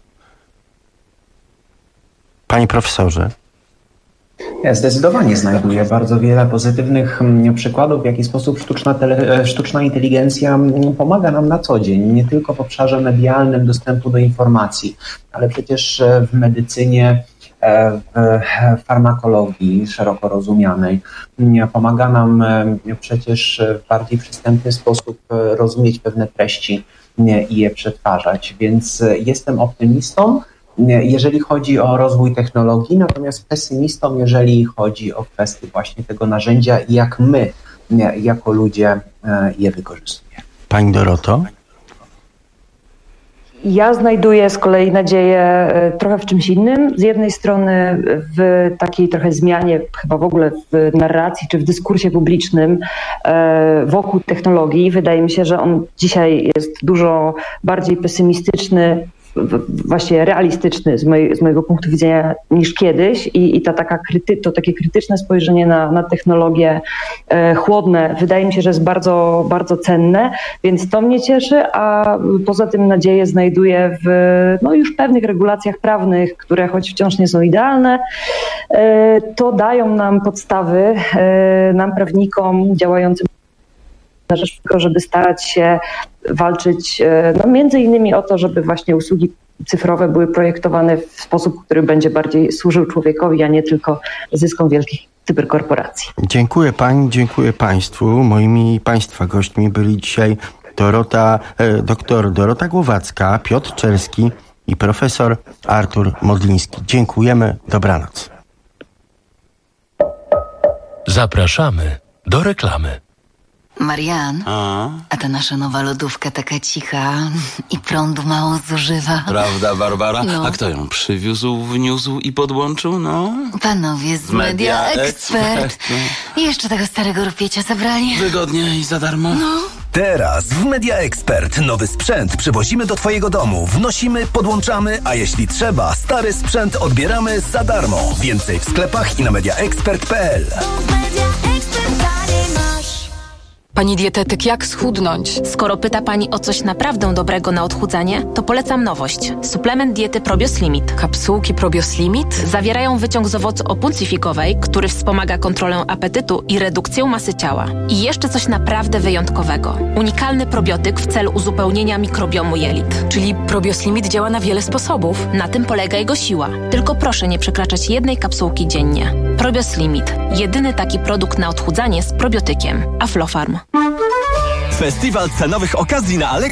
Panie profesorze. Ja zdecydowanie znajduję bardzo wiele pozytywnych przykładów, w jaki sposób sztuczna, tele, sztuczna inteligencja pomaga nam na co dzień, nie tylko w obszarze medialnym dostępu do informacji, ale przecież w medycynie, w farmakologii szeroko rozumianej. Pomaga nam przecież w bardziej przystępny sposób rozumieć pewne treści i je przetwarzać, więc jestem optymistą, jeżeli chodzi o rozwój technologii, natomiast pesymistą, jeżeli chodzi o kwestię właśnie tego narzędzia i jak my, jako ludzie, je wykorzystujemy. Pani Doroto? Ja znajduję z kolei nadzieję trochę w czymś innym. Z jednej strony w takiej trochę zmianie, chyba w ogóle w narracji czy w dyskursie publicznym wokół technologii. Wydaje mi się, że on dzisiaj jest dużo bardziej pesymistyczny, właśnie realistyczny z, mojej, z mojego punktu widzenia niż kiedyś i, i ta taka kryty, to takie krytyczne spojrzenie na, na technologie e, chłodne wydaje mi się, że jest bardzo, bardzo cenne, więc to mnie cieszy, a poza tym nadzieję znajduję w no, już pewnych regulacjach prawnych, które choć wciąż nie są idealne, e, to dają nam podstawy, e, nam prawnikom działającym na rzecz tego, żeby starać się walczyć no między innymi o to, żeby właśnie usługi cyfrowe były projektowane w sposób, który będzie bardziej służył człowiekowi, a nie tylko zyskom wielkich cyberkorporacji. Dziękuję Pani, dziękuję Państwu. Moimi Państwa gośćmi byli dzisiaj Dorota, e, doktor Dorota Głowacka, Piotr Czerski i profesor Artur Modliński. Dziękujemy, dobranoc. Zapraszamy do reklamy. Marian, A? a ta nasza nowa lodówka taka cicha i prądu mało zużywa. Prawda, Barbara? No. A kto ją przywiózł, wniósł i podłączył? No? Panowie z Media, Media Expert. Expert. I jeszcze tego starego rupiecia zabrali. Wygodnie i za darmo. No. Teraz w Media Expert nowy sprzęt przywozimy do twojego domu, wnosimy, podłączamy, a jeśli trzeba, stary sprzęt odbieramy za darmo. Więcej w sklepach i na media expert kropka p l. Pani dietetyk, jak schudnąć? Skoro pyta Pani o coś naprawdę dobrego na odchudzanie, to polecam nowość. Suplement diety Probios Limit. Kapsułki Probios Limit? Zawierają wyciąg z owocu opuncyfikowej, który wspomaga kontrolę apetytu i redukcję masy ciała. I jeszcze coś naprawdę wyjątkowego. Unikalny probiotyk w celu uzupełnienia mikrobiomu jelit. Czyli Probios Limit działa na wiele sposobów. Na tym polega jego siła. Tylko proszę nie przekraczać jednej kapsułki dziennie. Probios Limit. Jedyny taki produkt na odchudzanie z probiotykiem. Aflofarm. Festiwal cenowych okazji na Allegro